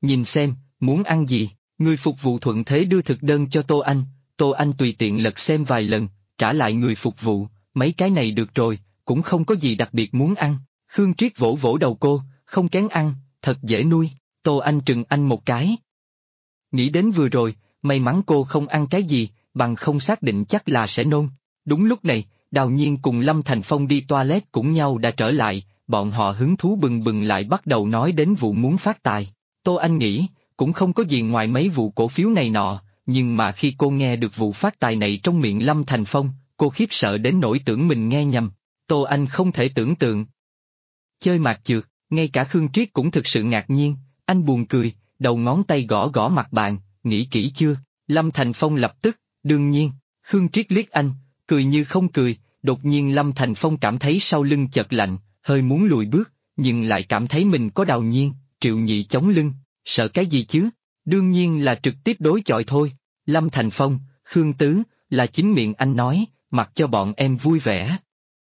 nhìn xem, muốn ăn gì, người phục vụ thuận thế đưa thực đơn cho Tô Anh tùy tiện lật xem vài lần, trả lại người phục vụ, mấy cái này được rồi, cũng không có gì đặc biệt muốn ăn. Khương Triết vỗ vỗ đầu cô, không kén ăn, thật dễ nuôi. Tô Anh trừng anh một cái. Nghĩ đến vừa rồi, may mắn cô không ăn cái gì, bằng không xác định chắc là sẽ nôn. Đúng lúc này, Đào Nhiên cùng Lâm Thành Phong đi toilet cũng nhau đã trở lại, bọn họ hứng thú bừng bừng lại bắt đầu nói đến vụ muốn phát tài. Tô Anh nghĩ, cũng không có gì ngoài mấy vụ cổ phiếu này nọ, nhưng mà khi cô nghe được vụ phát tài này trong miệng Lâm Thành Phong, cô khiếp sợ đến nỗi tưởng mình nghe nhầm. Tô Anh không thể tưởng tượng. Chơi mạc chược, ngay cả Khương Triết cũng thực sự ngạc nhiên, anh buồn cười, đầu ngón tay gõ gõ mặt bàn, nghĩ kỹ chưa? Lâm Thành Phong lập tức, đương nhiên. Khương Triết liếc anh, cười như không cười, đột nhiên Lâm Thành Phong cảm thấy sau lưng chợt lạnh, hơi muốn lùi bước, nhưng lại cảm thấy mình có Đào Nhiên, Triệu Nhị chống lưng, sợ cái gì chứ? Đương nhiên là trực tiếp đối chọi thôi. Lâm Thành Phong, Khương Tứ, là chính miệng anh nói, mặc cho bọn em vui vẻ.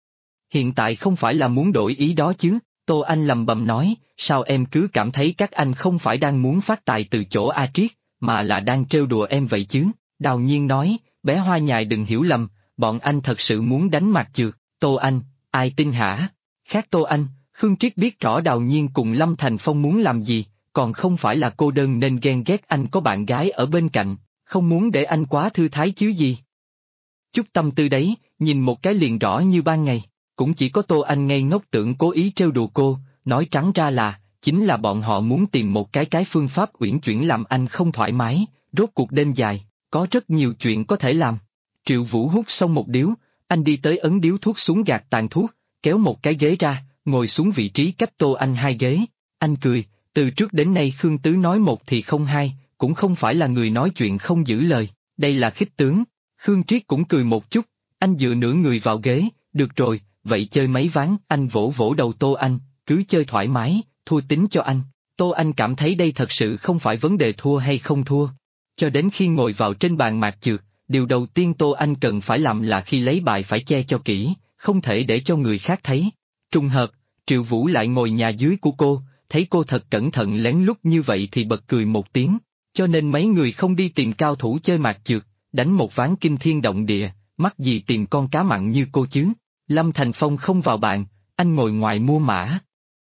Hiện tại không phải là muốn đổi ý đó chứ, Tô Anh lầm bầm nói, sao em cứ cảm thấy các anh không phải đang muốn phát tài từ chỗ A Triết, mà là đang trêu đùa em vậy chứ? Đào Nhiên nói, bé Hoa Nhài đừng hiểu lầm, bọn anh thật sự muốn đánh mặt trượt. Tô Anh, ai tin hả? Khác Tô Anh, Khương Triết biết rõ Đào Nhiên cùng Lâm Thành Phong muốn làm gì, còn không phải là cô đơn nên ghen ghét anh có bạn gái ở bên cạnh, không muốn để anh quá thư thái chứ gì. Chút tâm tư đấy, nhìn một cái liền rõ như ban ngày, cũng chỉ có Tô Anh ngây ngốc tưởng cố ý trêu đùa cô, nói trắng ra là, chính là bọn họ muốn tìm một cái phương pháp uyển chuyển làm anh không thoải mái, rốt cuộc đêm dài, có rất nhiều chuyện có thể làm. Triệu Vũ hút xong một điếu, anh đi tới ấn điếu thuốc xuống gạt tàn thuốc, kéo một cái ghế ra, ngồi xuống vị trí cách Tô Anh 2 ghế, anh cười, từ trước đến nay Khương Tứ nói một thì không hai, cũng không phải là người nói chuyện không giữ lời, đây là khích tướng. Khương Triết cũng cười một chút, anh dựa nửa người vào ghế, được rồi, vậy chơi mấy ván, anh vỗ vỗ đầu Tô Anh, cứ chơi thoải mái, thua tính cho anh. Tô Anh cảm thấy đây thật sự không phải vấn đề thua hay không thua. Cho đến khi ngồi vào trên bàn mạc chược, điều đầu tiên Tô Anh cần phải làm là khi lấy bài phải che cho kỹ, không thể để cho người khác thấy. Trùng hợp, Triệu Vũ lại ngồi nhà dưới của cô, thấy cô thật cẩn thận lén lút như vậy thì bật cười một tiếng, cho nên mấy người không đi tìm cao thủ chơi mạc chược, đánh một ván kinh thiên động địa, mắc gì tìm con cá mặn như cô chứ. Lâm Thành Phong không vào bàn, anh ngồi ngoài mua mã.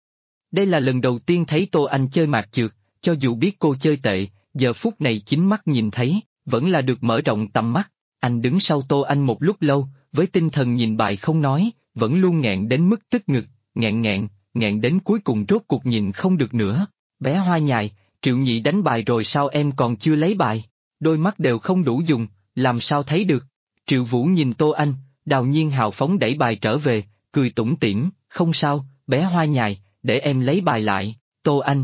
Đây là lần đầu tiên thấy Tô Anh chơi mạc chược, cho dù biết cô chơi tệ, giờ phút này chính mắt nhìn thấy, vẫn là được mở rộng tầm mắt. Anh đứng sau Tô Anh một lúc lâu, với tinh thần nhìn bài không nói, vẫn luôn nghẹn đến mức tức ngực, nghẹn đến cuối cùng rốt cuộc nhìn không được nữa. Bé Hoa Nhài, Triệu Nhị đánh bài rồi sao em còn chưa lấy bài? Đôi mắt đều không đủ dùng, làm sao thấy được? Triệu Vũ nhìn Tô Anh, Đào Nhiên hào phóng đẩy bài trở về, cười tủm tỉm, không sao, bé Hoa Nhài, để em lấy bài lại. Tô Anh,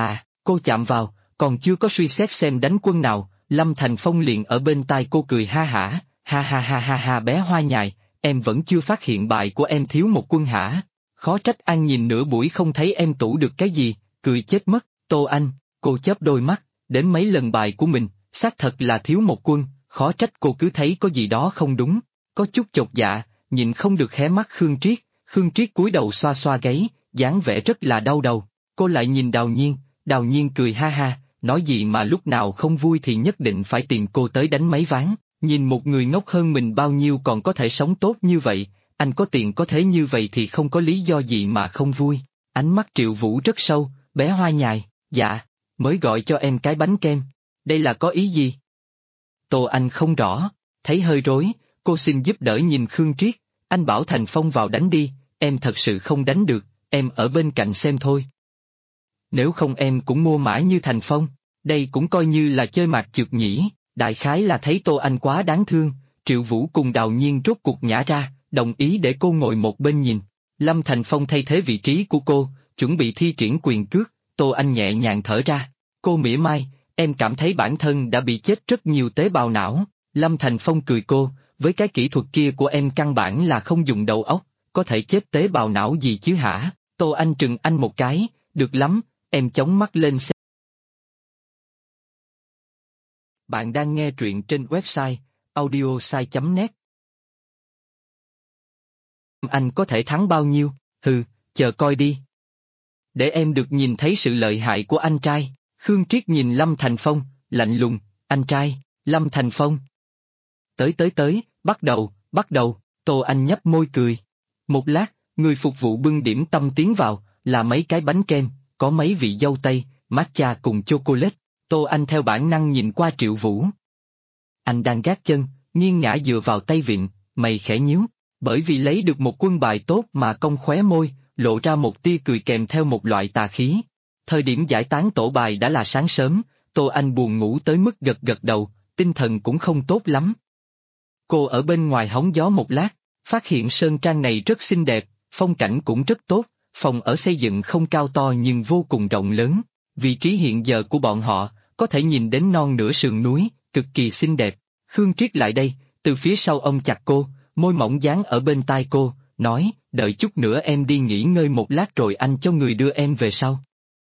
cô chạm vào, còn chưa có suy xét xem đánh quân nào, Lâm Thành Phong liền ở bên tai cô cười ha hả, ha bé Hoa Nhài, em vẫn chưa phát hiện bài của em thiếu một quân hả? Khó trách An nhìn nửa buổi không thấy em tủ được cái gì, cười chết mất. Tô Anh, cô chớp đôi mắt, đến mấy lần bài của mình, xác thật là thiếu một quân, khó trách cô cứ thấy có gì đó không đúng, có chút chột dạ, nhìn không được hé mắt Khương Triết cúi đầu xoa xoa gáy, dáng vẻ rất là đau đầu. Cô lại nhìn Đào Nhiên cười ha ha, nói gì mà lúc nào không vui thì nhất định phải tìm cô tới đánh mấy ván, nhìn một người ngốc hơn mình bao nhiêu còn có thể sống tốt như vậy, anh có tiền có thế như vậy thì không có lý do gì mà không vui. Ánh mắt Triệu Vũ rất sâu, bé Hoa Nhài, dạ, mới gọi cho em cái bánh kem, đây là có ý gì? Tô Anh không rõ, thấy hơi rối, cô xin giúp đỡ nhìn Khương Triết, anh bảo Thành Phong vào đánh đi, em thật sự không đánh được, em ở bên cạnh xem thôi. Nếu không em cũng mua mã như Thành Phong, đây cũng coi như là chơi mạc chược nhỉ, đại khái là thấy Tô Anh quá đáng thương, Triệu Vũ cùng Đào Nhiên rốt cuộc nhả ra, đồng ý để cô ngồi một bên nhìn. Lâm Thành Phong thay thế vị trí của cô, chuẩn bị thi triển quyền cước, Tô Anh nhẹ nhàng thở ra, cô mỉa mai, em cảm thấy bản thân đã bị chết rất nhiều tế bào não. Lâm Thành Phong cười cô, với cái kỹ thuật kia của em căn bản là không dùng đầu óc, có thể chết tế bào não gì chứ hả? Tô Anh trừng anh một cái, được lắm, em chống mắt lên xem. Bạn đang nghe truyện trên website audiosai.net. Anh có thể thắng bao nhiêu? Hừ, chờ coi đi. Để em được nhìn thấy sự lợi hại của anh trai. Khương Triết nhìn Lâm Thành Phong, lạnh lùng, anh trai, Lâm Thành Phong. Tới, bắt đầu, Tô Anh nhấp môi cười. Một lát, người phục vụ bưng điểm tâm tiến vào, là mấy cái bánh kem, có mấy vị dâu tây, matcha cùng chocolate. Tô Anh theo bản năng nhìn qua Triệu Vũ. Anh đang gác chân, nghiêng ngã dựa vào tay vịn, mày khẽ nhíu, bởi vì lấy được một quân bài tốt mà cong khóe môi, lộ ra một tia cười kèm theo một loại tà khí. Thời điểm giải tán tổ bài đã là sáng sớm, Tô Anh buồn ngủ tới mức gật gật đầu, tinh thần cũng không tốt lắm. Cô ở bên ngoài hóng gió một lát, phát hiện sơn trang này rất xinh đẹp, phong cảnh cũng rất tốt, phòng ở xây dựng không cao to nhưng vô cùng rộng lớn. Vị trí hiện giờ của bọn họ, có thể nhìn đến non nửa sườn núi, cực kỳ xinh đẹp. Khương Triết lại đây, từ phía sau ôm chặt cô, môi mỏng dán ở bên tai cô, nói, đợi chút nữa em đi nghỉ ngơi một lát rồi anh cho người đưa em về sau.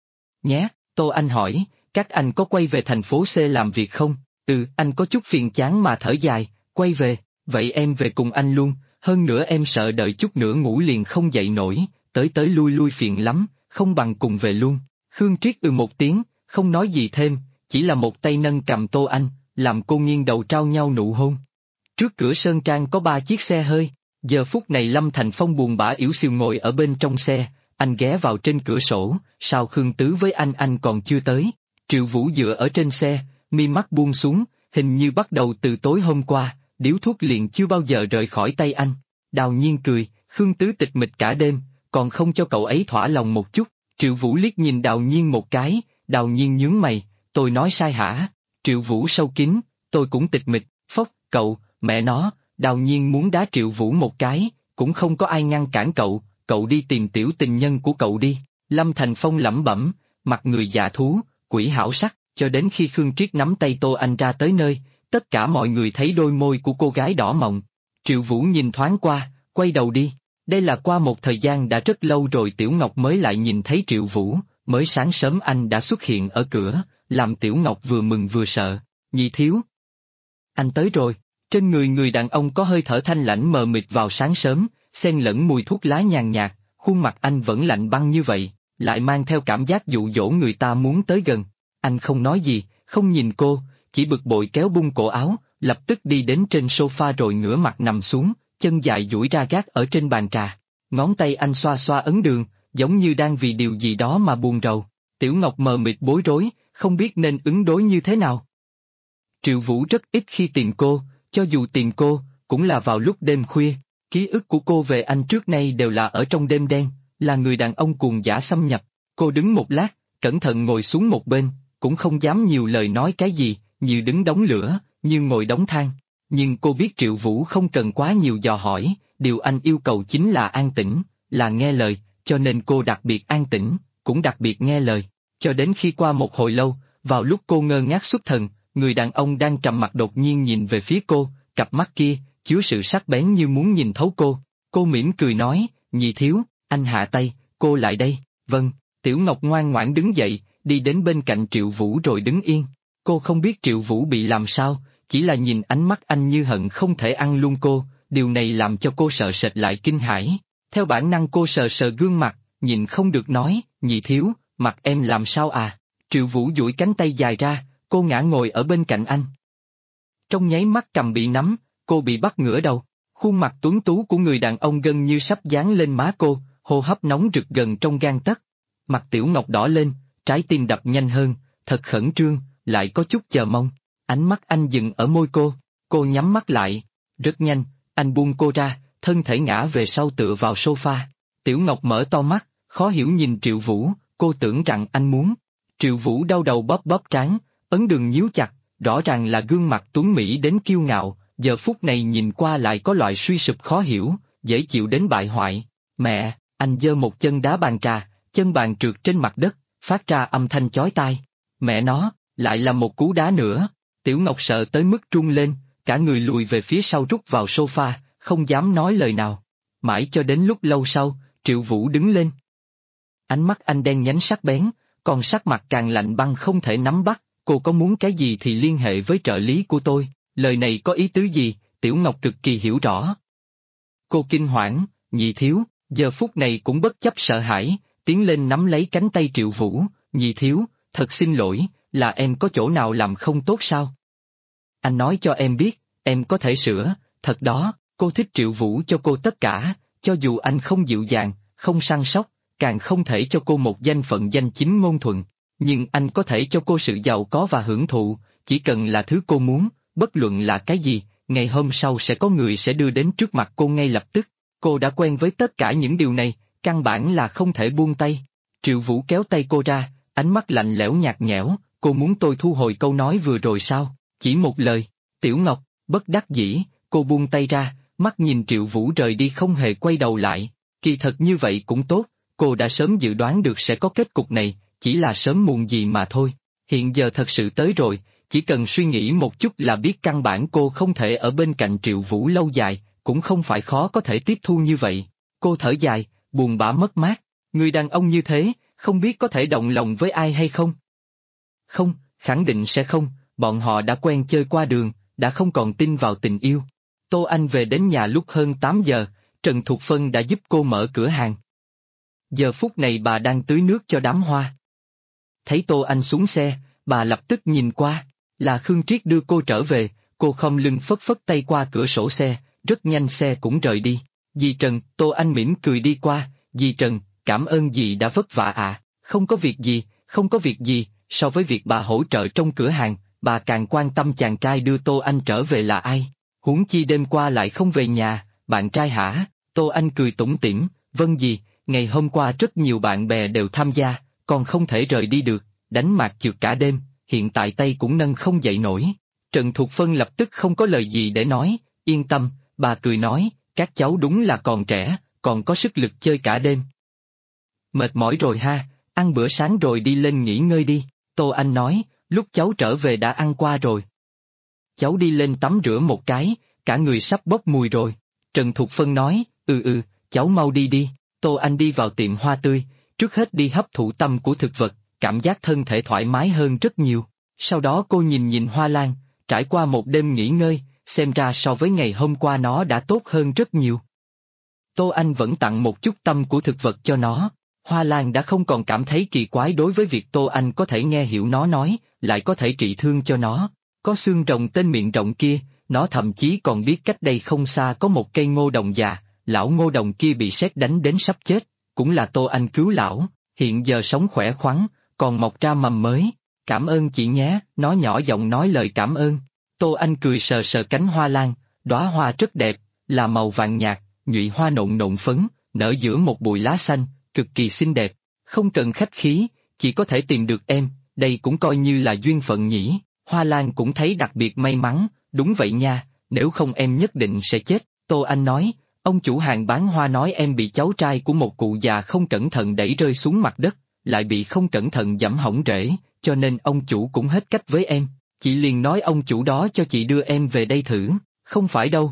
Nhé, Tô Anh hỏi, các anh có quay về thành phố C làm việc không? Anh có chút phiền chán mà thở dài, quay về, vậy em về cùng anh luôn, hơn nữa em sợ đợi chút nữa ngủ liền không dậy nổi, tới lui phiền lắm, không bằng cùng về luôn. Khương Triết một tiếng, không nói gì thêm, chỉ là một tay nâng cầm Tô Anh, làm cô nghiêng đầu trao nhau nụ hôn. Trước cửa sơn trang có 3 chiếc xe hơi, giờ phút này Lâm Thành Phong buồn bã ỉu xìu ngồi ở bên trong xe, anh ghé vào trên cửa sổ, sao Khương Tứ với anh còn chưa tới. Triệu Vũ dựa ở trên xe, mi mắt buông xuống, hình như bắt đầu từ tối hôm qua, điếu thuốc liền chưa bao giờ rời khỏi tay anh. Đào Nhiên cười, Khương Tứ tịch mịch cả đêm, còn không cho cậu ấy thỏa lòng một chút. Triệu Vũ liếc nhìn Đào Nhiên một cái, Đào Nhiên nhướng mày, tôi nói sai hả? Triệu Vũ sâu kín, tôi cũng tịch mịch, phốc, cậu, mẹ nó, Đào Nhiên muốn đá Triệu Vũ một cái, cũng không có ai ngăn cản cậu đi tìm tiểu tình nhân của cậu đi. Lâm Thành Phong lẩm bẩm, mặt người dạ thú, quỷ hảo sắc, cho đến khi Khương Triết nắm tay Tô Anh ra tới nơi, tất cả mọi người thấy đôi môi của cô gái đỏ mọng. Triệu Vũ nhìn thoáng qua, quay đầu đi. Đây là qua một thời gian đã rất lâu rồi Tiểu Ngọc mới lại nhìn thấy Triệu Vũ, mới sáng sớm anh đã xuất hiện ở cửa, làm Tiểu Ngọc vừa mừng vừa sợ. Nhị thiếu, anh tới rồi. Trên người người đàn ông có hơi thở thanh lãnh mờ mịt vào sáng sớm, xen lẫn mùi thuốc lá nhàn nhạt, khuôn mặt anh vẫn lạnh băng như vậy, lại mang theo cảm giác dụ dỗ người ta muốn tới gần. Anh không nói gì, không nhìn cô, chỉ bực bội kéo bung cổ áo, lập tức đi đến trên sofa rồi ngửa mặt nằm xuống, chân dài duỗi ra gác ở trên bàn trà. Ngón tay anh xoa xoa ấn đường, giống như đang vì điều gì đó mà buồn rầu. Tiểu Ngọc mờ mịt bối rối, không biết nên ứng đối như thế nào. Triệu Vũ rất ít khi tìm cô, cho dù tìm cô, cũng là vào lúc đêm khuya. Ký ức của cô về anh trước nay đều là ở trong đêm đen, là người đàn ông cuồng dã xâm nhập. Cô đứng một lát, cẩn thận ngồi xuống một bên, cũng không dám nhiều lời nói cái gì, như đứng đống lửa, như ngồi đống than. Nhưng cô biết Triệu Vũ không cần quá nhiều dò hỏi, điều anh yêu cầu chính là an tĩnh, là nghe lời, cho nên cô đặc biệt an tĩnh, cũng đặc biệt nghe lời. Cho đến khi qua một hồi lâu, vào lúc cô ngơ ngác xuất thần, người đàn ông đang trầm mặt đột nhiên nhìn về phía cô, cặp mắt kia, chứa sự sắc bén như muốn nhìn thấu cô. Cô mỉm cười nói, nhị thiếu, anh hạ tay, cô lại đây. Vâng. Tiểu Ngọc ngoan ngoãn đứng dậy, đi đến bên cạnh Triệu Vũ rồi đứng yên. Cô không biết Triệu Vũ bị làm sao, chỉ là nhìn ánh mắt anh như hận không thể ăn luôn cô, điều này làm cho cô sợ sệt lại kinh hãi. Theo bản năng cô sờ sờ gương mặt, nhìn không được nói, nhị thiếu, mặt em làm sao à? Triệu Vũ duỗi cánh tay dài ra, cô ngã ngồi ở bên cạnh anh. Trong nháy mắt cầm bị nắm, cô bị bắt ngửa đầu. Khuôn mặt tuấn tú của người đàn ông gần như sắp dán lên má cô, hô hấp nóng rực gần trong gang tấc. Mặt Tiểu Ngọc đỏ lên, trái tim đập nhanh hơn, thật khẩn trương, lại có chút chờ mong. Ánh mắt anh dừng ở môi cô nhắm mắt lại. Rất nhanh, anh buông cô ra, thân thể ngã về sau tựa vào sofa. Tiểu Ngọc mở to mắt, khó hiểu nhìn Triệu Vũ, cô tưởng rằng anh muốn. Triệu Vũ đau đầu bóp bóp trán, ấn đường nhíu chặt, rõ ràng là gương mặt tuấn mỹ đến kiêu ngạo, giờ phút này nhìn qua lại có loại suy sụp khó hiểu, dễ chịu đến bại hoại. Mẹ, anh giơ một chân đá bàn trà, chân bàn trượt trên mặt đất, phát ra âm thanh chói tai. Mẹ nó, lại là một cú đá nữa. Tiểu Ngọc sợ tới mức run lên, cả người lùi về phía sau rút vào sofa, không dám nói lời nào. Mãi cho đến lúc lâu sau, Triệu Vũ đứng lên. Ánh mắt anh đen nhánh sắc bén, còn sắc mặt càng lạnh băng không thể nắm bắt. Cô có muốn cái gì thì liên hệ với trợ lý của tôi, lời này có ý tứ gì, Tiểu Ngọc cực kỳ hiểu rõ. Cô kinh hoảng, nhị thiếu, giờ phút này cũng bất chấp sợ hãi, tiến lên nắm lấy cánh tay Triệu Vũ, nhị thiếu, thật xin lỗi, là em có chỗ nào làm không tốt sao? Anh nói cho em biết, em có thể sửa, thật đó, cô thích Triệu Vũ cho cô tất cả, cho dù anh không dịu dàng, không săn sóc, càng không thể cho cô một danh phận danh chính ngôn thuận, nhưng anh có thể cho cô sự giàu có và hưởng thụ, chỉ cần là thứ cô muốn, bất luận là cái gì, ngày hôm sau sẽ có người sẽ đưa đến trước mặt cô ngay lập tức. Cô đã quen với tất cả những điều này, căn bản là không thể buông tay. Triệu Vũ kéo tay cô ra, ánh mắt lạnh lẽo nhạt nhẽo, cô muốn tôi thu hồi câu nói vừa rồi sao? Chỉ một lời. Tiểu Ngọc, bất đắc dĩ, cô buông tay ra, mắt nhìn Triệu Vũ rời đi không hề quay đầu lại. Kỳ thật như vậy cũng tốt, cô đã sớm dự đoán được sẽ có kết cục này, chỉ là sớm muộn gì mà thôi. Hiện giờ thật sự tới rồi, chỉ cần suy nghĩ một chút là biết căn bản cô không thể ở bên cạnh Triệu Vũ lâu dài, cũng không phải khó có thể tiếp thu như vậy. Cô thở dài, buồn bã mất mát, người đàn ông như thế, không biết có thể động lòng với ai hay không? Không, khẳng định sẽ không, bọn họ đã quen chơi qua đường, đã không còn tin vào tình yêu. Tô Anh về đến nhà lúc hơn 8 giờ, Trần Thục Phân đã giúp cô mở cửa hàng. Giờ phút này bà đang tưới nước cho đám hoa. Thấy Tô Anh xuống xe, bà lập tức nhìn qua, là Khương Triết đưa cô trở về, cô khom lưng phất phất tay qua cửa sổ xe, rất nhanh xe cũng rời đi. Dì Trần, Tô Anh mỉm cười đi qua, dì Trần, cảm ơn dì đã vất vả ạ. Không có việc gì, không có việc gì, so với việc bà hỗ trợ trong cửa hàng, bà càng quan tâm chàng trai đưa Tô Anh trở về là ai. Huống chi đêm qua lại không về nhà, bạn trai hả? Tô Anh cười tủm tỉm, vâng dì, ngày hôm qua rất nhiều bạn bè đều tham gia, còn không thể rời đi được, đánh mạc trượt cả đêm, hiện tại tay cũng nâng không dậy nổi. Trần Thục Phân lập tức không có lời gì để nói, yên tâm, bà cười nói, các cháu đúng là còn trẻ, còn có sức lực chơi cả đêm. Mệt mỏi rồi ha, ăn bữa sáng rồi đi lên nghỉ ngơi đi, Tô Anh nói, lúc cháu trở về đã ăn qua rồi. Cháu đi lên tắm rửa một cái, cả người sắp bốc mùi rồi. Trần Thục Phân nói, cháu mau đi đi. Tô Anh đi vào tiệm hoa tươi, trước hết đi hấp thụ tâm của thực vật, cảm giác thân thể thoải mái hơn rất nhiều. Sau đó cô nhìn nhìn hoa lan, trải qua một đêm nghỉ ngơi, xem ra so với ngày hôm qua nó đã tốt hơn rất nhiều. Tô Anh vẫn tặng một chút tâm của thực vật cho nó. Hoa lan đã không còn cảm thấy kỳ quái đối với việc Tô Anh có thể nghe hiểu nó nói, lại có thể trị thương cho nó. Có xương rồng tên miệng rộng kia, nó thậm chí còn biết cách đây không xa có một cây ngô đồng già, lão ngô đồng kia bị sét đánh đến sắp chết, cũng là Tô Anh cứu lão, hiện giờ sống khỏe khoắn, còn mọc ra mầm mới. Cảm ơn chị nhé, nó nhỏ giọng nói lời cảm ơn. Tô Anh cười sờ sờ cánh hoa lan, đóa hoa rất đẹp, là màu vàng nhạt, nhụy hoa nộn nộn phấn, nở giữa một bụi lá xanh, cực kỳ xinh đẹp. Không cần khách khí, chỉ có thể tìm được em, đây cũng coi như là duyên phận nhỉ. Hoa lan cũng thấy đặc biệt may mắn, đúng vậy nha, nếu không em nhất định sẽ chết. Tô Anh nói, ông chủ hàng bán hoa nói em bị cháu trai của một cụ già không cẩn thận đẩy rơi xuống mặt đất, lại bị không cẩn thận giẫm hỏng rễ, cho nên ông chủ cũng hết cách với em. Chị liền nói ông chủ đó cho chị đưa em về đây thử, không phải đâu.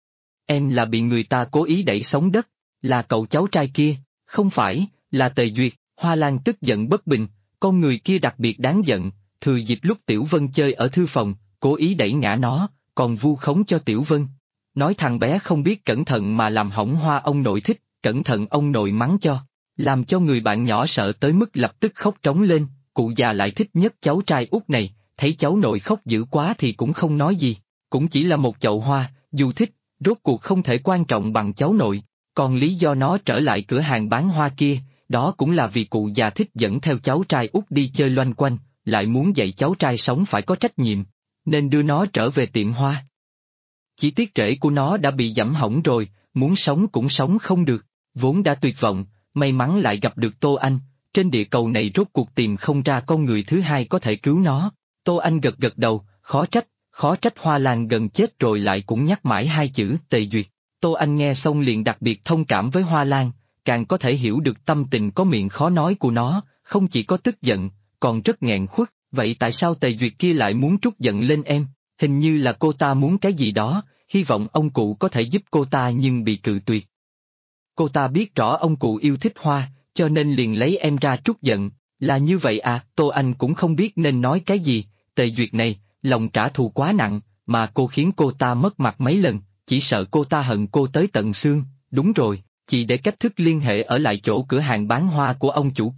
Em là bị người ta cố ý đẩy xuống đất, là cậu cháu trai kia, không phải, là Tề Duyệt. Hoa Lan tức giận bất bình, con người kia đặc biệt đáng giận, thừa dịp lúc Tiểu Vân chơi ở thư phòng, cố ý đẩy ngã nó, còn vu khống cho Tiểu Vân. Nói thằng bé không biết cẩn thận mà làm hỏng hoa ông nội thích, cẩn thận ông nội mắng cho, làm cho người bạn nhỏ sợ tới mức lập tức khóc trống lên, cụ già lại thích nhất cháu trai út này, thấy cháu nội khóc dữ quá thì cũng không nói gì, cũng chỉ là một chậu hoa, dù thích, rốt cuộc không thể quan trọng bằng cháu nội, còn lý do nó trở lại cửa hàng bán hoa kia, đó cũng là vì cụ già thích dẫn theo cháu trai út đi chơi loanh quanh, lại muốn dạy cháu trai sống phải có trách nhiệm, nên đưa nó trở về tiệm hoa. Chỉ tiếc rễ của nó đã bị giẫm hỏng rồi, muốn sống cũng sống không được, vốn đã tuyệt vọng, may mắn lại gặp được Tô Anh, trên địa cầu này rốt cuộc tìm không ra con người thứ hai có thể cứu nó. Tô Anh gật gật đầu, khó trách Hoa Lan gần chết rồi lại cũng nhắc mãi hai chữ Tề Duyệt. Tô Anh nghe xong liền đặc biệt thông cảm với Hoa Lan, càng có thể hiểu được tâm tình có miệng khó nói của nó, không chỉ có tức giận, còn rất nghẹn khuất. Vậy tại sao Tề Duyệt kia lại muốn trút giận lên em? Hình như là cô ta muốn cái gì đó, hy vọng ông cụ có thể giúp cô ta nhưng bị cự tuyệt. Cô ta biết rõ ông cụ yêu thích hoa, cho nên liền lấy em ra trút giận, là như vậy à? Tô Anh cũng không biết nên nói cái gì, Tề Duyệt này, lòng trả thù quá nặng, mà cô khiến cô ta mất mặt mấy lần, chỉ sợ cô ta hận cô tới tận xương. Đúng rồi, chị để cách thức liên hệ ở lại chỗ cửa hàng bán hoa của ông chủ kia,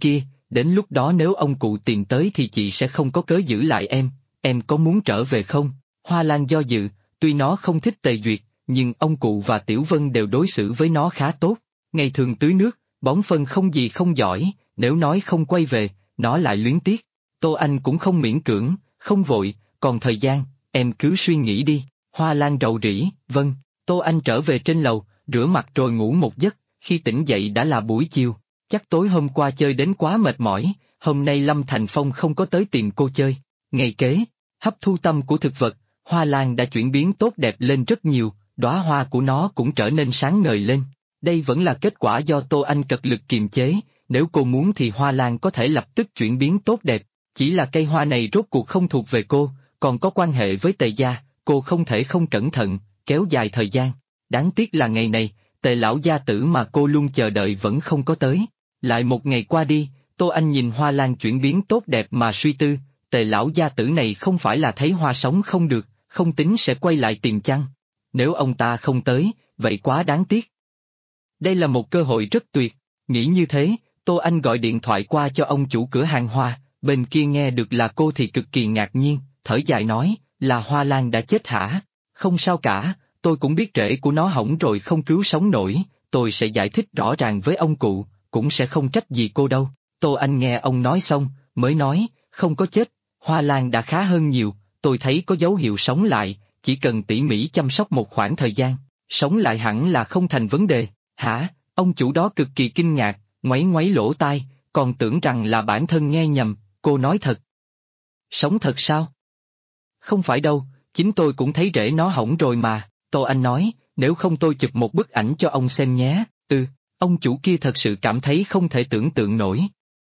đến lúc đó nếu ông cụ tìm tới thì chị sẽ không có cớ giữ lại em có muốn trở về không? Hoa Lan do dự, tuy nó không thích Tề Duyệt, nhưng ông cụ và Tiểu Vân đều đối xử với nó khá tốt, ngày thường tưới nước, bón phân không gì không giỏi, nếu nói không quay về, nó lại luyến tiếc. Tô Anh cũng không miễn cưỡng, không vội, còn thời gian, em cứ suy nghĩ đi. Hoa Lan rầu rĩ, vâng. Tô Anh trở về trên lầu, rửa mặt rồi ngủ một giấc, khi tỉnh dậy đã là buổi chiều, chắc tối hôm qua chơi đến quá mệt mỏi, hôm nay Lâm Thành Phong không có tới tìm cô chơi. Ngày kế, hấp thu tâm của thực vật, Hoa Lan đã chuyển biến tốt đẹp lên rất nhiều, đóa hoa của nó cũng trở nên sáng ngời lên. Đây vẫn là kết quả do Tô Anh cật lực kiềm chế, nếu cô muốn thì Hoa Lan có thể lập tức chuyển biến tốt đẹp, chỉ là cây hoa này rốt cuộc không thuộc về cô, còn có quan hệ với Tề gia, cô không thể không cẩn thận, kéo dài thời gian. Đáng tiếc là ngày này, Tề lão gia tử mà cô luôn chờ đợi vẫn không có tới. Lại một ngày qua đi, Tô Anh nhìn Hoa Lan chuyển biến tốt đẹp mà suy tư, Tề lão gia tử này không phải là thấy hoa sống không được, không tính sẽ quay lại tìm chăng? Nếu ông ta không tới, vậy quá đáng tiếc. Đây là một cơ hội rất tuyệt, nghĩ như thế, Tô Anh gọi điện thoại qua cho ông chủ cửa hàng hoa, bên kia nghe được là cô thì cực kỳ ngạc nhiên, thở dài nói, là Hoa Lan đã chết hả? Không sao cả, tôi cũng biết rễ của nó hỏng rồi không cứu sống nổi, tôi sẽ giải thích rõ ràng với ông cụ, cũng sẽ không trách gì cô đâu. Tô Anh nghe ông nói xong, mới nói, không có chết, Hoa Lan đã khá hơn nhiều, tôi thấy có dấu hiệu sống lại, chỉ cần tỉ mỉ chăm sóc một khoảng thời gian, sống lại hẳn là không thành vấn đề. Hả? Ông chủ đó cực kỳ kinh ngạc, ngoáy ngoáy lỗ tai, còn tưởng rằng là bản thân nghe nhầm, cô nói thật. Sống thật sao? Không phải đâu, chính tôi cũng thấy rễ nó hỏng rồi mà, Tô Anh nói, nếu không tôi chụp một bức ảnh cho ông xem nhé. Ông chủ kia thật sự cảm thấy không thể tưởng tượng nổi.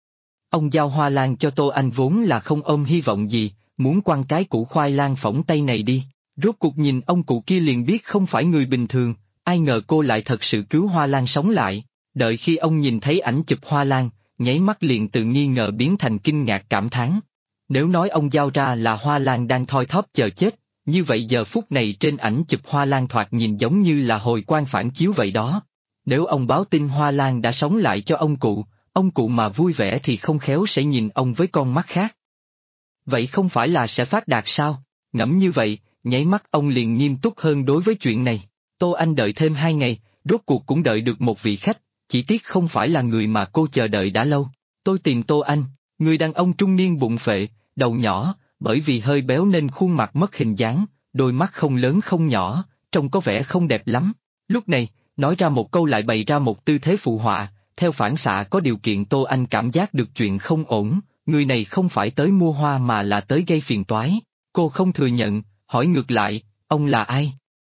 Ông giao hoa lan cho Tô Anh vốn là không ôm hy vọng gì, muốn quăng cái củ khoai lang phỏng tay này đi, rốt cuộc nhìn ông cụ kia liền biết không phải người bình thường, ai ngờ cô lại thật sự cứu hoa lan sống lại, đợi khi ông nhìn thấy ảnh chụp hoa lan, nháy mắt liền từ nghi ngờ biến thành kinh ngạc cảm thán. Nếu nói ông giao ra là hoa lan đang thoi thóp chờ chết, như vậy giờ phút này trên ảnh chụp hoa lan thoạt nhìn giống như là hồi quang phản chiếu vậy đó. Nếu ông báo tin hoa lan đã sống lại cho ông cụ mà vui vẻ thì không khéo sẽ nhìn ông với con mắt khác. Vậy không phải là sẽ phát đạt sao? Ngẫm như vậy, nháy mắt ông liền nghiêm túc hơn đối với chuyện này. Tô Anh đợi thêm 2 ngày, rốt cuộc cũng đợi được một vị khách, chỉ tiếc không phải là người mà cô chờ đợi đã lâu. Tôi tìm Tô Anh, người đàn ông trung niên bụng phệ, đầu nhỏ, bởi vì hơi béo nên khuôn mặt mất hình dáng, đôi mắt không lớn không nhỏ, trông có vẻ không đẹp lắm. Lúc này, nói ra một câu lại bày ra một tư thế phụ họa, theo phản xạ có điều kiện Tô Anh cảm giác được chuyện không ổn, người này không phải tới mua hoa mà là tới gây phiền toái. Cô không thừa nhận, hỏi ngược lại, ông là ai?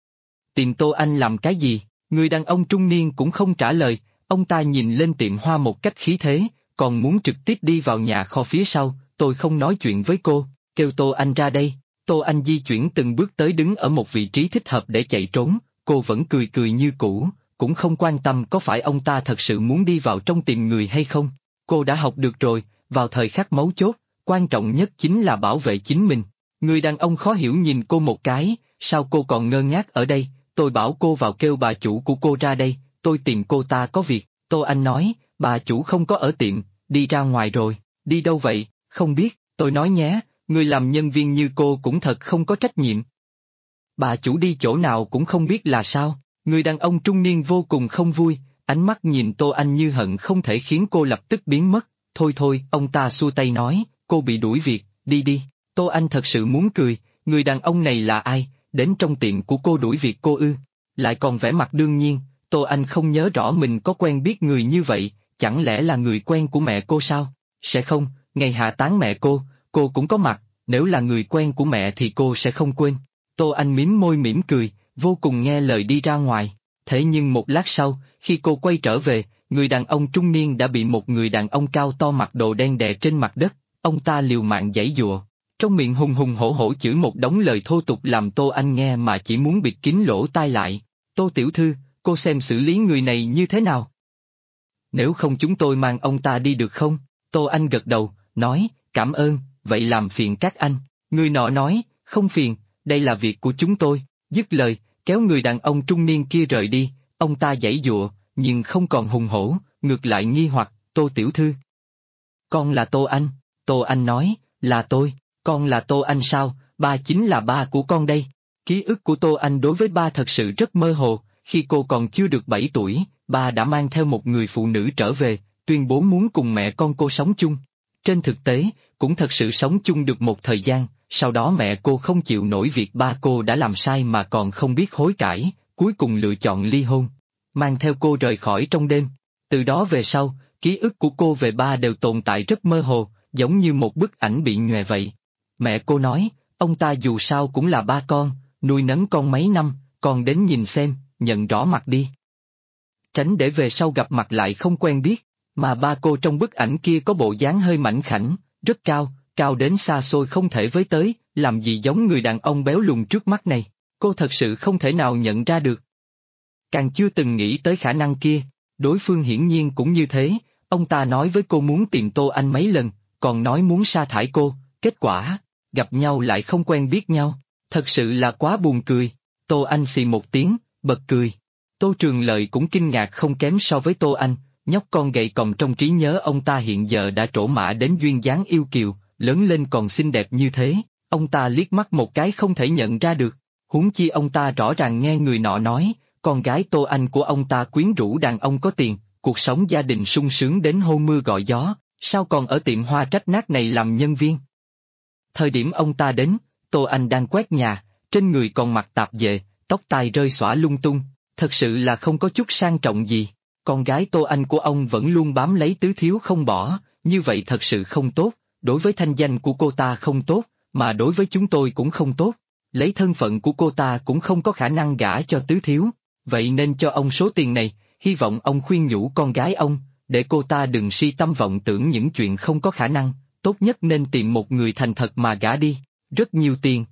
Tìm Tô Anh làm cái gì? Người đàn ông trung niên cũng không trả lời, ông ta nhìn lên tiệm hoa một cách khí thế, còn muốn trực tiếp đi vào nhà kho phía sau, tôi không nói chuyện với cô, kêu Tô Anh ra đây. Tô Anh di chuyển từng bước tới đứng ở một vị trí thích hợp để chạy trốn, cô vẫn cười cười như cũ, cũng không quan tâm có phải ông ta thật sự muốn đi vào trong tìm người hay không. Cô đã học được rồi, vào thời khắc mấu chốt, quan trọng nhất chính là bảo vệ chính mình. Người đàn ông khó hiểu nhìn cô một cái, sao cô còn ngơ ngác ở đây, tôi bảo cô vào kêu bà chủ của cô ra đây, tôi tìm cô ta có việc. Tô Anh nói, bà chủ không có ở tiệm, đi ra ngoài rồi, đi đâu vậy, không biết, tôi nói nhé, người làm nhân viên như cô cũng thật không có trách nhiệm. Bà chủ đi chỗ nào cũng không biết là sao, người đàn ông trung niên vô cùng không vui, ánh mắt nhìn Tô Anh như hận không thể khiến cô lập tức biến mất, thôi, ông ta xua tay nói, cô bị đuổi việc, đi đi. Tô Anh thật sự muốn cười, người đàn ông này là ai, đến trong tiệm của cô đuổi việc cô ư, lại còn vẻ mặt đương nhiên, Tô Anh không nhớ rõ mình có quen biết người như vậy, chẳng lẽ là người quen của mẹ cô sao? Sẽ không, ngày hạ táng mẹ cô cũng có mặt, nếu là người quen của mẹ thì cô sẽ không quên. Tô Anh mím môi mỉm cười, vô cùng nghe lời đi ra ngoài, thế nhưng một lát sau, khi cô quay trở về, người đàn ông trung niên đã bị một người đàn ông cao to mặc đồ đen đè trên mặt đất, ông ta liều mạng giãy giụa, trong miệng hùng hùng hổ hổ chửi một đống lời thô tục làm Tô Anh nghe mà chỉ muốn bịt kín lỗ tai lại. Tô tiểu thư, cô xem xử lý người này như thế nào? Nếu không chúng tôi mang ông ta đi được không? Tô Anh gật đầu, nói, cảm ơn, vậy làm phiền các anh. Người nọ nói, không phiền, đây là việc của chúng tôi. Dứt lời, kéo người đàn ông trung niên kia rời đi, ông ta giãy giụa, nhưng không còn hùng hổ, ngược lại nghi hoặc, Tô tiểu thư. con là Tô Anh. Tô Anh nói, là tôi, con là Tô Anh sao, ba chính là ba của con đây. Ký ức của Tô Anh đối với ba thật sự rất mơ hồ, khi cô còn chưa được 7 tuổi, ba đã mang theo một người phụ nữ trở về, tuyên bố muốn cùng mẹ con cô sống chung. Trên thực tế, cũng thật sự sống chung được một thời gian, sau đó mẹ cô không chịu nổi việc ba cô đã làm sai mà còn không biết hối cải, cuối cùng lựa chọn ly hôn, mang theo cô rời khỏi trong đêm. Từ đó về sau, ký ức của cô về ba đều tồn tại rất mơ hồ, giống như một bức ảnh bị nhòe vậy. Mẹ cô nói, ông ta dù sao cũng là ba con, nuôi nấng con mấy năm, con đến nhìn xem, nhận rõ mặt đi. Tránh để về sau gặp mặt lại không quen biết, mà ba cô trong bức ảnh kia có bộ dáng hơi mảnh khảnh, rất cao, cao đến xa xôi không thể với tới, làm gì giống người đàn ông béo lùn trước mắt này, cô thật sự không thể nào nhận ra được. Càng chưa từng nghĩ tới khả năng kia, đối phương hiển nhiên cũng như thế, ông ta nói với cô muốn tìm Tô Anh mấy lần, còn nói muốn sa thải cô, kết quả, gặp nhau lại không quen biết nhau, thật sự là quá buồn cười. Tô Anh xì một tiếng, bật cười. Tô Trường Lợi cũng kinh ngạc không kém so với Tô Anh, nhóc con gầy còm trong trí nhớ ông ta hiện giờ đã trổ mã đến duyên dáng yêu kiều, lớn lên còn xinh đẹp như thế, ông ta liếc mắt một cái không thể nhận ra được, huống chi ông ta rõ ràng nghe người nọ nói, con gái Tô Anh của ông ta quyến rũ đàn ông có tiền, cuộc sống gia đình sung sướng đến hôn mưa gọi gió, sao còn ở tiệm hoa rách nát này làm nhân viên. Thời điểm ông ta đến, Tô Anh đang quét nhà, trên người còn mặc tạp dề, tóc tai rơi xõa lung tung, thật sự là không có chút sang trọng gì. Con gái Tô Anh của ông vẫn luôn bám lấy tứ thiếu không bỏ, như vậy thật sự không tốt, đối với thanh danh của cô ta không tốt, mà đối với chúng tôi cũng không tốt. Lấy thân phận của cô ta cũng không có khả năng gả cho tứ thiếu, vậy nên cho ông số tiền này, hy vọng ông khuyên nhủ con gái ông, để cô ta đừng si tâm vọng tưởng những chuyện không có khả năng, tốt nhất nên tìm một người thành thật mà gả đi, rất nhiều tiền.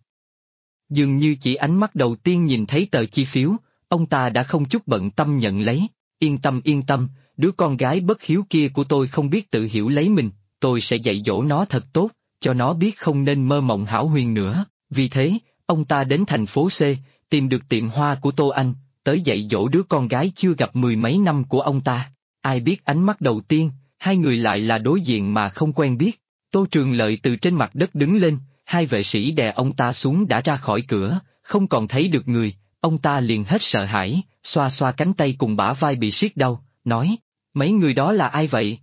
Dường như chỉ ánh mắt đầu tiên nhìn thấy tờ chi phiếu, ông ta đã không chút bận tâm nhận lấy. Yên tâm, đứa con gái bất hiếu kia của tôi không biết tự hiểu lấy mình, tôi sẽ dạy dỗ nó thật tốt, cho nó biết không nên mơ mộng hão huyền nữa. Vì thế, ông ta đến thành phố C, tìm được tiệm hoa của Tô Anh, tới dạy dỗ đứa con gái chưa gặp mười mấy năm của ông ta. Ai biết ánh mắt đầu tiên, hai người lại là đối diện mà không quen biết. Tô Trường Lợi từ trên mặt đất đứng lên, hai vệ sĩ đè ông ta xuống đã ra khỏi cửa, không còn thấy được người, ông ta liền hết sợ hãi, xoa xoa cánh tay cùng bả vai bị siết đau, nói, mấy người đó là ai vậy?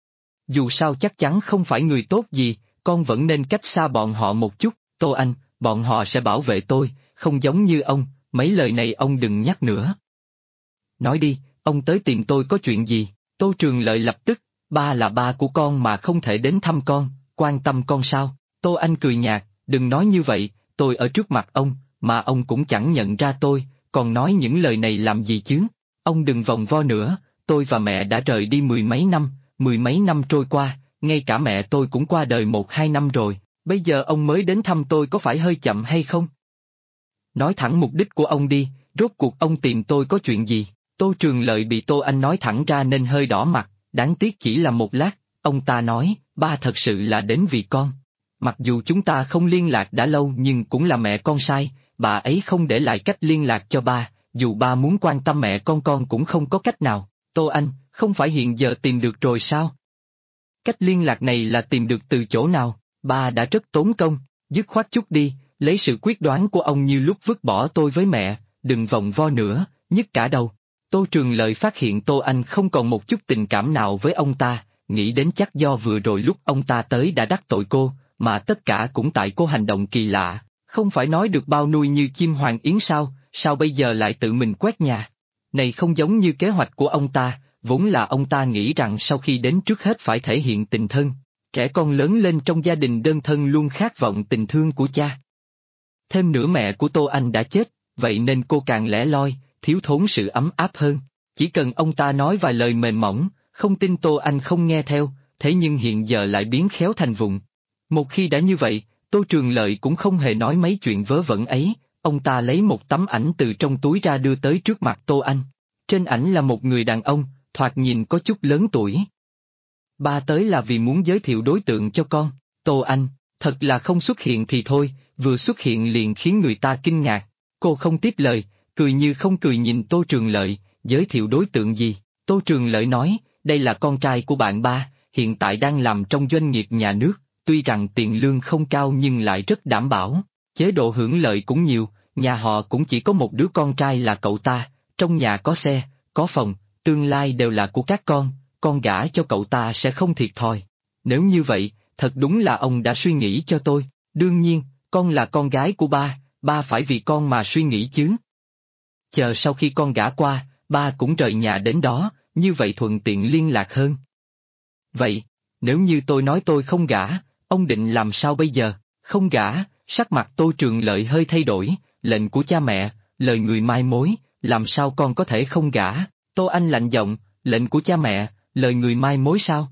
Dù sao chắc chắn không phải người tốt gì, con vẫn nên cách xa bọn họ một chút. Tô Anh, bọn họ sẽ bảo vệ tôi, không giống như ông, mấy lời này ông đừng nhắc nữa. Nói đi, ông tới tìm tôi có chuyện gì? Tô Trường Lợi lập tức, ba là ba của con mà không thể đến thăm con, quan tâm con sao? Tô Anh cười nhạt, đừng nói như vậy, tôi ở trước mặt ông, mà ông cũng chẳng nhận ra tôi, còn nói những lời này làm gì chứ? Ông đừng vòng vo nữa, tôi và mẹ đã rời đi mười mấy năm trôi qua, ngay cả mẹ tôi cũng qua đời 1-2 năm rồi, bây giờ ông mới đến thăm tôi có phải hơi chậm hay không? Nói thẳng mục đích của ông đi, rốt cuộc ông tìm tôi có chuyện gì? Tô Trường Lợi bị Tô Anh nói thẳng ra nên hơi đỏ mặt, đáng tiếc chỉ là một lát, ông ta nói, ba thật sự là đến vì con. Mặc dù chúng ta không liên lạc đã lâu nhưng cũng là mẹ con sai, bà ấy không để lại cách liên lạc cho ba, dù ba muốn quan tâm mẹ con cũng không có cách nào. Tô Anh, không phải hiện giờ tìm được rồi sao? Cách liên lạc này là tìm được từ chỗ nào? Ba đã rất tốn công, dứt khoát chút đi, lấy sự quyết đoán của ông như lúc vứt bỏ tôi với mẹ, đừng vòng vo nữa, nhức cả đầu. Tô Trường Lợi phát hiện Tô Anh không còn một chút tình cảm nào với ông ta, nghĩ đến chắc do vừa rồi lúc ông ta tới đã đắc tội cô, mà tất cả cũng tại cô hành động kỳ lạ, không phải nói được bao nuôi như chim hoàng yến sao bây giờ lại tự mình quét nhà? Này không giống như kế hoạch của ông ta, vốn là ông ta nghĩ rằng sau khi đến trước hết phải thể hiện tình thân, trẻ con lớn lên trong gia đình đơn thân luôn khát vọng tình thương của cha. Thêm nữa mẹ của Tô Anh đã chết, vậy nên cô càng lẻ loi, thiếu thốn sự ấm áp hơn, chỉ cần ông ta nói vài lời mềm mỏng, không tin Tô Anh không nghe theo, thế nhưng hiện giờ lại biến khéo thành vụng. Một khi đã như vậy, Tô Trường Lợi cũng không hề nói mấy chuyện vớ vẩn ấy, ông ta lấy một tấm ảnh từ trong túi ra đưa tới trước mặt Tô Anh. Trên ảnh là một người đàn ông, thoạt nhìn có chút lớn tuổi. Ba tới là vì muốn giới thiệu đối tượng cho con. Tô Anh, thật là không xuất hiện thì thôi, vừa xuất hiện liền khiến người ta kinh ngạc. Cô không tiếp lời, cười như không cười nhìn Tô Trường Lợi, giới thiệu đối tượng gì? Tô Trường Lợi nói, đây là con trai của bạn ba, hiện tại đang làm trong doanh nghiệp nhà nước, tuy rằng tiền lương không cao nhưng lại rất đảm bảo, chế độ hưởng lợi cũng nhiều, nhà họ cũng chỉ có một đứa con trai là cậu ta, trong nhà có xe, có phòng, tương lai đều là của các con gả cho cậu ta sẽ không thiệt thòi. Nếu như vậy, thật đúng là ông đã suy nghĩ cho tôi, đương nhiên, con là con gái của ba phải vì con mà suy nghĩ chứ. Chờ sau khi con gả qua, ba cũng rời nhà đến đó, như vậy thuận tiện liên lạc hơn. Vậy, nếu như tôi nói tôi không gả, ông định làm sao bây giờ? Không gả, sắc mặt Tô Trường Lợi hơi thay đổi, lệnh của cha mẹ, lời người mai mối, làm sao con có thể không gả? Tô Anh lạnh giọng, lệnh của cha mẹ, lời người mai mối sao?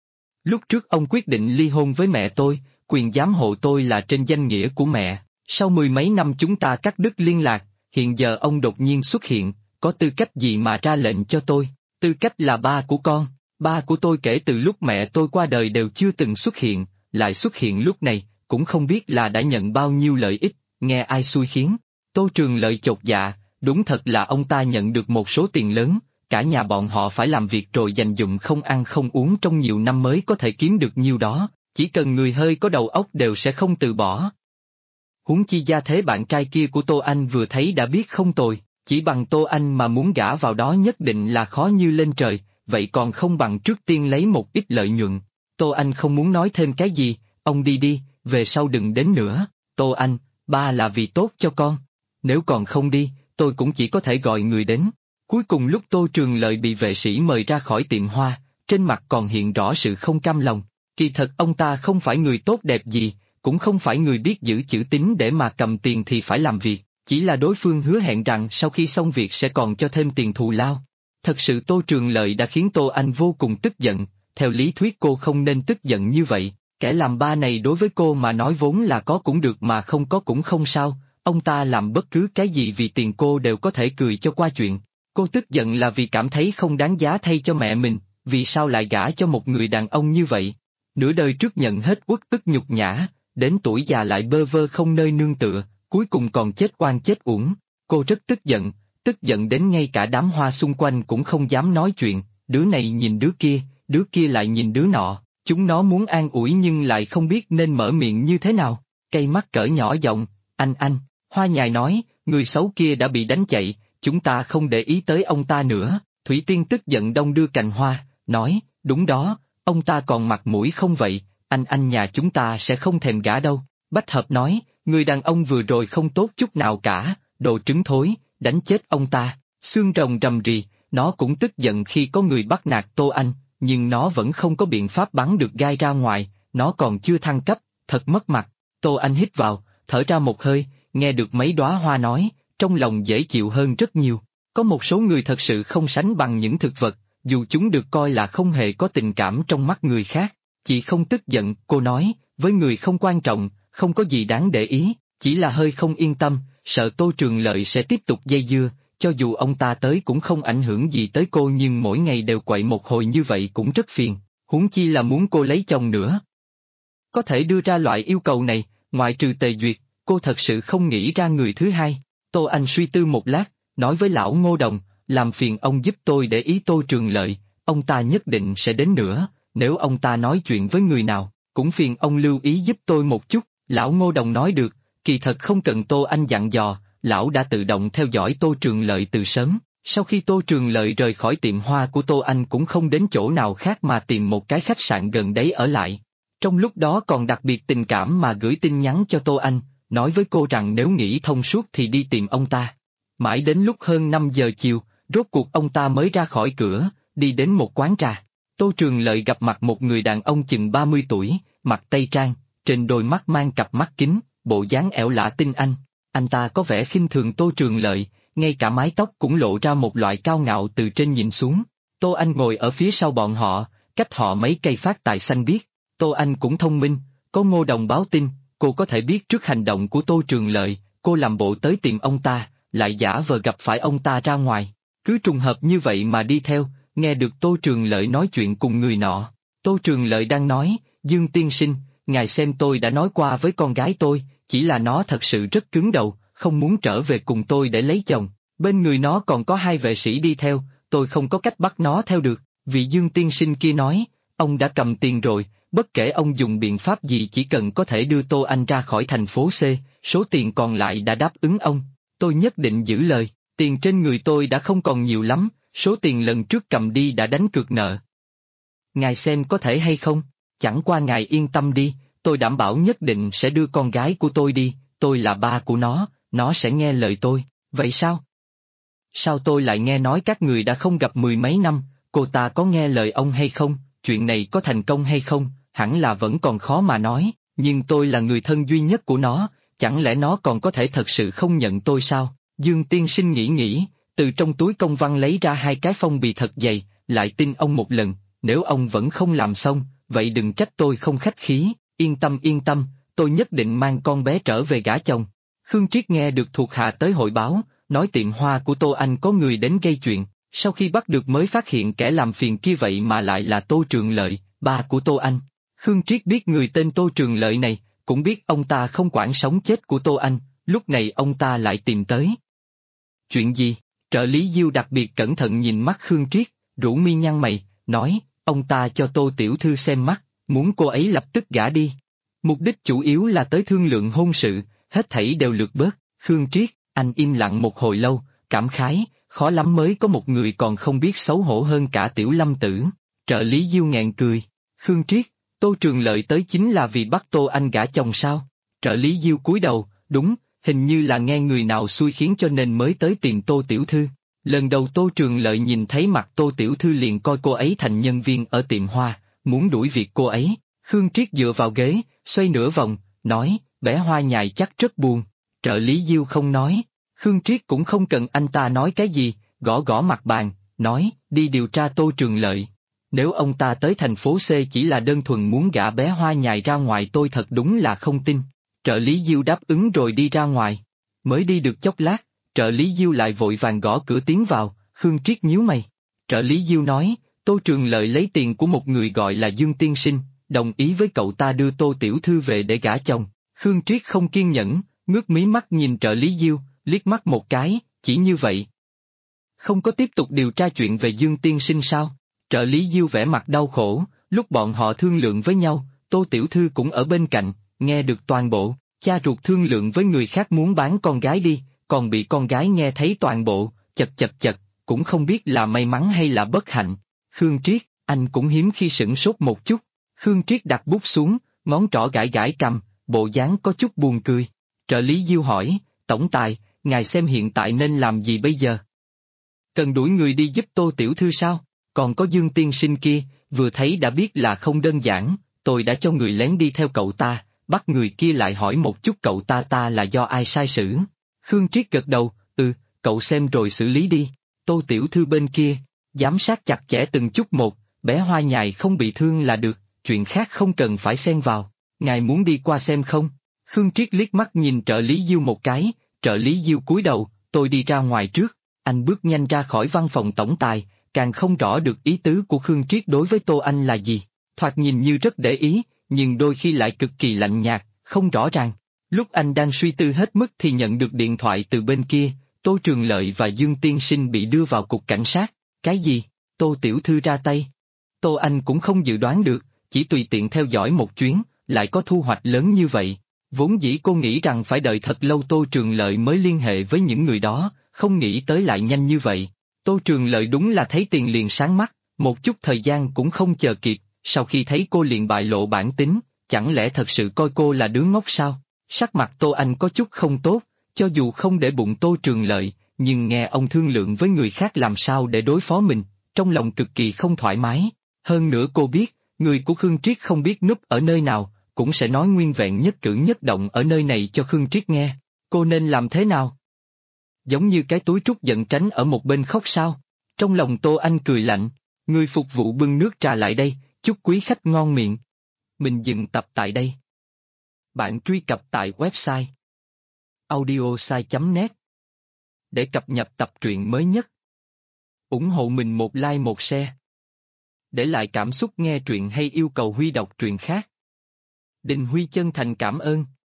Lúc trước ông quyết định ly hôn với mẹ tôi, quyền giám hộ tôi là trên danh nghĩa của mẹ, sau mười mấy năm chúng ta cắt đứt liên lạc, hiện giờ ông đột nhiên xuất hiện, có tư cách gì mà ra lệnh cho tôi? Tư cách là ba của con, ba của tôi kể từ lúc mẹ tôi qua đời đều chưa từng xuất hiện, lại xuất hiện lúc này, cũng không biết là đã nhận bao nhiêu lợi ích, nghe ai xui khiến. Tô Trường Lợi chột dạ, đúng thật là ông ta nhận được một số tiền lớn, cả nhà bọn họ phải làm việc rồi dành dụm không ăn không uống trong nhiều năm mới có thể kiếm được nhiêu đó, chỉ cần người hơi có đầu óc đều sẽ không từ bỏ. Huống chi gia thế bạn trai kia của Tô Anh vừa thấy đã biết không tồi, chỉ bằng Tô Anh mà muốn gả vào đó nhất định là khó như lên trời, vậy còn không bằng trước tiên lấy một ít lợi nhuận. Tô Anh không muốn nói thêm cái gì, ông đi đi, về sau đừng đến nữa. Tô Anh, ba là vì tốt cho con. Nếu còn không đi, tôi cũng chỉ có thể gọi người đến. Cuối cùng lúc Tô Trường Lợi bị vệ sĩ mời ra khỏi tiệm hoa, trên mặt còn hiện rõ sự không cam lòng. Kỳ thật ông ta không phải người tốt đẹp gì, cũng không phải người biết giữ chữ tín để mà cầm tiền thì phải làm việc, chỉ là đối phương hứa hẹn rằng sau khi xong việc sẽ còn cho thêm tiền thù lao. Thật sự Tô Trường Lợi đã khiến Tô Anh vô cùng tức giận, theo lý thuyết cô không nên tức giận như vậy, kẻ làm ba này đối với cô mà nói vốn là có cũng được mà không có cũng không sao, ông ta làm bất cứ cái gì vì tiền cô đều có thể cười cho qua chuyện. Cô tức giận là vì cảm thấy không đáng giá thay cho mẹ mình, vì sao lại gả cho một người đàn ông như vậy. Nửa đời trước nhận hết uất ức nhục nhã, đến tuổi già lại bơ vơ không nơi nương tựa, cuối cùng còn chết oan chết uổng. Cô rất tức giận đến ngay cả đám hoa xung quanh cũng không dám nói chuyện, đứa này nhìn đứa kia lại nhìn đứa nọ, chúng nó muốn an ủi nhưng lại không biết nên mở miệng như thế nào. Cây mắt cỡ nhỏ giọng, anh, Hoa Nhài nói, người xấu kia đã bị đánh chạy, chúng ta không để ý tới ông ta nữa. Thủy Tiên tức giận đong đưa cành hoa, nói, đúng đó, ông ta còn mặt mũi không vậy, anh nhà chúng ta sẽ không thèm gả đâu. Bách Hợp nói, người đàn ông vừa rồi không tốt chút nào cả, đồ trứng thối, đánh chết ông ta. Xương Rồng rầm rì, nó cũng tức giận khi có người bắt nạt Tô Anh, nhưng nó vẫn không có biện pháp bắn được gai ra ngoài, nó còn chưa thăng cấp, thật mất mặt. Tô Anh hít vào, thở ra một hơi, nghe được mấy đóa hoa nói, trong lòng dễ chịu hơn rất nhiều. Có một số người thật sự không sánh bằng những thực vật, dù chúng được coi là không hề có tình cảm trong mắt người khác. Chị không tức giận, cô nói, với người không quan trọng, không có gì đáng để ý, chỉ là hơi không yên tâm, sợ Tô Trường Lợi sẽ tiếp tục dây dưa, cho dù ông ta tới cũng không ảnh hưởng gì tới cô nhưng mỗi ngày đều quậy một hồi như vậy cũng rất phiền, huống chi là muốn cô lấy chồng nữa. Có thể đưa ra loại yêu cầu này, ngoại trừ Tề Duyệt, cô thật sự không nghĩ ra người thứ hai. Tô Anh suy tư một lát, nói với lão Ngô Đồng, làm phiền ông giúp tôi để ý Tô Trường Lợi, ông ta nhất định sẽ đến nữa, nếu ông ta nói chuyện với người nào, cũng phiền ông lưu ý giúp tôi một chút. Lão Ngô Đồng nói được, kỳ thật không cần Tô Anh dặn dò, lão đã tự động theo dõi Tô Trường Lợi từ sớm. Sau khi Tô Trường Lợi rời khỏi tiệm hoa của Tô Anh cũng không đến chỗ nào khác mà tìm một cái khách sạn gần đấy ở lại. Trong lúc đó còn đặc biệt tình cảm mà gửi tin nhắn cho Tô Anh, nói với cô rằng nếu nghĩ thông suốt thì đi tìm ông ta. Mãi đến lúc hơn 5 giờ chiều, rốt cuộc ông ta mới ra khỏi cửa, đi đến một quán trà. Tô Trường Lợi gặp mặt một người đàn ông chừng 30 tuổi, mặc tây trang, trên đôi mắt mang cặp mắt kính, bộ dáng ẻo lả tinh anh. Anh ta có vẻ khinh thường Tô Trường Lợi, ngay cả mái tóc cũng lộ ra một loại cao ngạo từ trên nhìn xuống. Tô Anh ngồi ở phía sau bọn họ, cách họ mấy cây phát tài xanh biếc. Tô Anh cũng thông minh, có Ngô Đồng báo tin, cô có thể biết trước hành động của Tô Trường Lợi, cô làm bộ tới tìm ông ta, lại giả vờ gặp phải ông ta ra ngoài. Cứ trùng hợp như vậy mà đi theo, nghe được Tô Trường Lợi nói chuyện cùng người nọ. Tô Trường Lợi đang nói, Dương tiên sinh, ngài xem tôi đã nói qua với con gái tôi, chỉ là nó thật sự rất cứng đầu, không muốn trở về cùng tôi để lấy chồng. Bên người nó còn có 2 vệ sĩ đi theo, tôi không có cách bắt nó theo được. Vị Dương tiên sinh kia nói, Ông đã cầm tiền rồi, bất kể ông dùng biện pháp gì chỉ cần có thể đưa Tô Anh ra khỏi thành phố C, số tiền còn lại đã đáp ứng ông. Tôi nhất định giữ lời, tiền trên người tôi đã không còn nhiều lắm, số tiền lần trước cầm đi đã đánh cược nợ. Ngài xem có thể hay không, chẳng qua ngài yên tâm đi, tôi đảm bảo nhất định sẽ đưa con gái của tôi đi, tôi là ba của nó sẽ nghe lời tôi, vậy sao? Sao tôi lại nghe nói các người đã không gặp mười mấy năm, cô ta có nghe lời ông hay không, chuyện này có thành công hay không, hẳn là vẫn còn khó mà nói, nhưng tôi là người thân duy nhất của nó, chẳng lẽ nó còn có thể thật sự không nhận tôi sao? Dương tiên sinh nghĩ, từ trong túi công văn lấy ra hai cái phong bì thật dày, lại tin ông một lần, nếu ông vẫn không làm xong, vậy đừng trách tôi không khách khí, yên tâm, tôi nhất định mang con bé trở về gả chồng. Khương Triết nghe được thuộc hạ tới hội báo, nói tiệm hoa của Tô Anh có người đến gây chuyện, sau khi bắt được mới phát hiện kẻ làm phiền kia vậy mà lại là Tô Trường Lợi, ba của Tô Anh. Khương Triết biết người tên Tô Trường Lợi này, cũng biết ông ta không quản sống chết của Tô Anh, lúc này ông ta lại tìm tới. Chuyện gì? Trợ lý Diêu đặc biệt cẩn thận nhìn mắt Khương Triết, rủ mi nhăn mày, nói, ông ta cho Tô tiểu thư xem mắt, muốn cô ấy lập tức gả đi. Mục đích chủ yếu là tới thương lượng hôn sự, hết thảy đều lược bớt. Khương Triết, anh im lặng một hồi lâu, cảm khái, khó lắm mới có một người còn không biết xấu hổ hơn cả Tiểu Lâm Tử. Trợ lý Diêu nghẹn cười, Khương Triết, Tô Trường Lợi tới chính là vì bắt Tô Anh gả chồng sao? Trợ lý Diêu cúi đầu, đúng, hình như là nghe người nào xui khiến cho nên mới tới tìm Tô tiểu thư. Lần đầu Tô Trường Lợi nhìn thấy mặt Tô tiểu thư liền coi cô ấy thành nhân viên ở tiệm hoa, muốn đuổi việc cô ấy. Khương Triết dựa vào ghế, xoay nửa vòng, nói, bé Hoa Nhài chắc rất buồn. Trợ lý Diêu không nói, Khương Triết cũng không cần anh ta nói cái gì, gõ gõ mặt bàn, nói, đi điều tra Tô Trường Lợi. Nếu ông ta tới thành phố C chỉ là đơn thuần muốn gả bé Hoa Nhài ra ngoài tôi thật đúng là không tin. Trợ lý Diêu đáp ứng rồi đi ra ngoài. Mới đi được chốc lát, trợ lý Diêu lại vội vàng gõ cửa tiến vào, Khương Triết nhíu mày. Trợ lý Diêu nói, Tô Trường Lợi lấy tiền của một người gọi là Dương Tiên Sinh, đồng ý với cậu ta đưa Tô tiểu thư về để gả chồng. Khương Triết không kiên nhẫn, ngước mí mắt nhìn trợ lý Diêu, liếc mắt một cái, chỉ như vậy. Không có tiếp tục điều tra chuyện về Dương Tiên Sinh sao? Trợ lý Diêu vẻ mặt đau khổ, lúc bọn họ thương lượng với nhau, Tô tiểu thư cũng ở bên cạnh, nghe được toàn bộ, cha ruột thương lượng với người khác muốn bán con gái đi, còn bị con gái nghe thấy toàn bộ, chật, cũng không biết là may mắn hay là bất hạnh. Khương Triết, anh cũng hiếm khi sửng sốt một chút. Khương Triết đặt bút xuống, ngón trỏ gãi cầm, bộ dáng có chút buồn cười. Trợ lý Diêu hỏi, tổng tài, ngài xem hiện tại nên làm gì bây giờ? Cần đuổi người đi giúp Tô tiểu thư sao? Còn có Dương Tiên Sinh kia, vừa thấy đã biết là không đơn giản, tôi đã cho người lén đi theo cậu ta, bắt người kia lại hỏi một chút cậu ta là do ai sai xử. Khương Triết gật đầu, cậu xem rồi xử lý đi. Tô tiểu thư bên kia, giám sát chặt chẽ từng chút một, bé Hoa Nhài không bị thương là được, chuyện khác không cần phải xen vào. Ngài muốn đi qua xem không? Khương Triết liếc mắt nhìn trợ lý Diêu một cái, trợ lý Diêu cúi đầu, tôi đi ra ngoài trước. Anh bước nhanh ra khỏi văn phòng tổng tài, càng không rõ được ý tứ của Khương Triết đối với Tô Anh là gì. Thoạt nhìn như rất để ý, nhưng đôi khi lại cực kỳ lạnh nhạt, không rõ ràng. Lúc anh đang suy tư hết mức thì nhận được điện thoại từ bên kia, Tô Trường Lợi và Dương Tiên Sinh bị đưa vào cục cảnh sát. Cái gì? Tô tiểu thư ra tay. Tô Anh cũng không dự đoán được, chỉ tùy tiện theo dõi một chuyến, lại có thu hoạch lớn như vậy. Vốn dĩ cô nghĩ rằng phải đợi thật lâu Tô Trường Lợi mới liên hệ với những người đó, không nghĩ tới lại nhanh như vậy. Tô Trường Lợi đúng là thấy tiền liền sáng mắt, một chút thời gian cũng không chờ kịp, sau khi thấy cô liền bại lộ bản tính, chẳng lẽ thật sự coi cô là đứa ngốc sao? Sắc mặt Tô Anh có chút không tốt, cho dù không để bụng Tô Trường Lợi, nhưng nghe ông thương lượng với người khác làm sao để đối phó mình, trong lòng cực kỳ không thoải mái. Hơn nữa cô biết, người của Khương Triết không biết núp ở nơi nào, cũng sẽ nói nguyên vẹn nhất cử nhất động ở nơi này cho Khương Triết nghe. Cô nên làm thế nào? Giống như cái túi trút giận tránh ở một bên khóc sao? Trong lòng Tô Anh cười lạnh, người phục vụ bưng nước trà lại đây, chúc quý khách ngon miệng. Mình dừng tập tại đây. Bạn truy cập tại website audiosai.net để cập nhật tập truyện mới nhất. Ủng hộ mình một like một share. Để lại cảm xúc nghe truyện hay yêu cầu Huy đọc truyện khác. Đình Huy chân thành cảm ơn.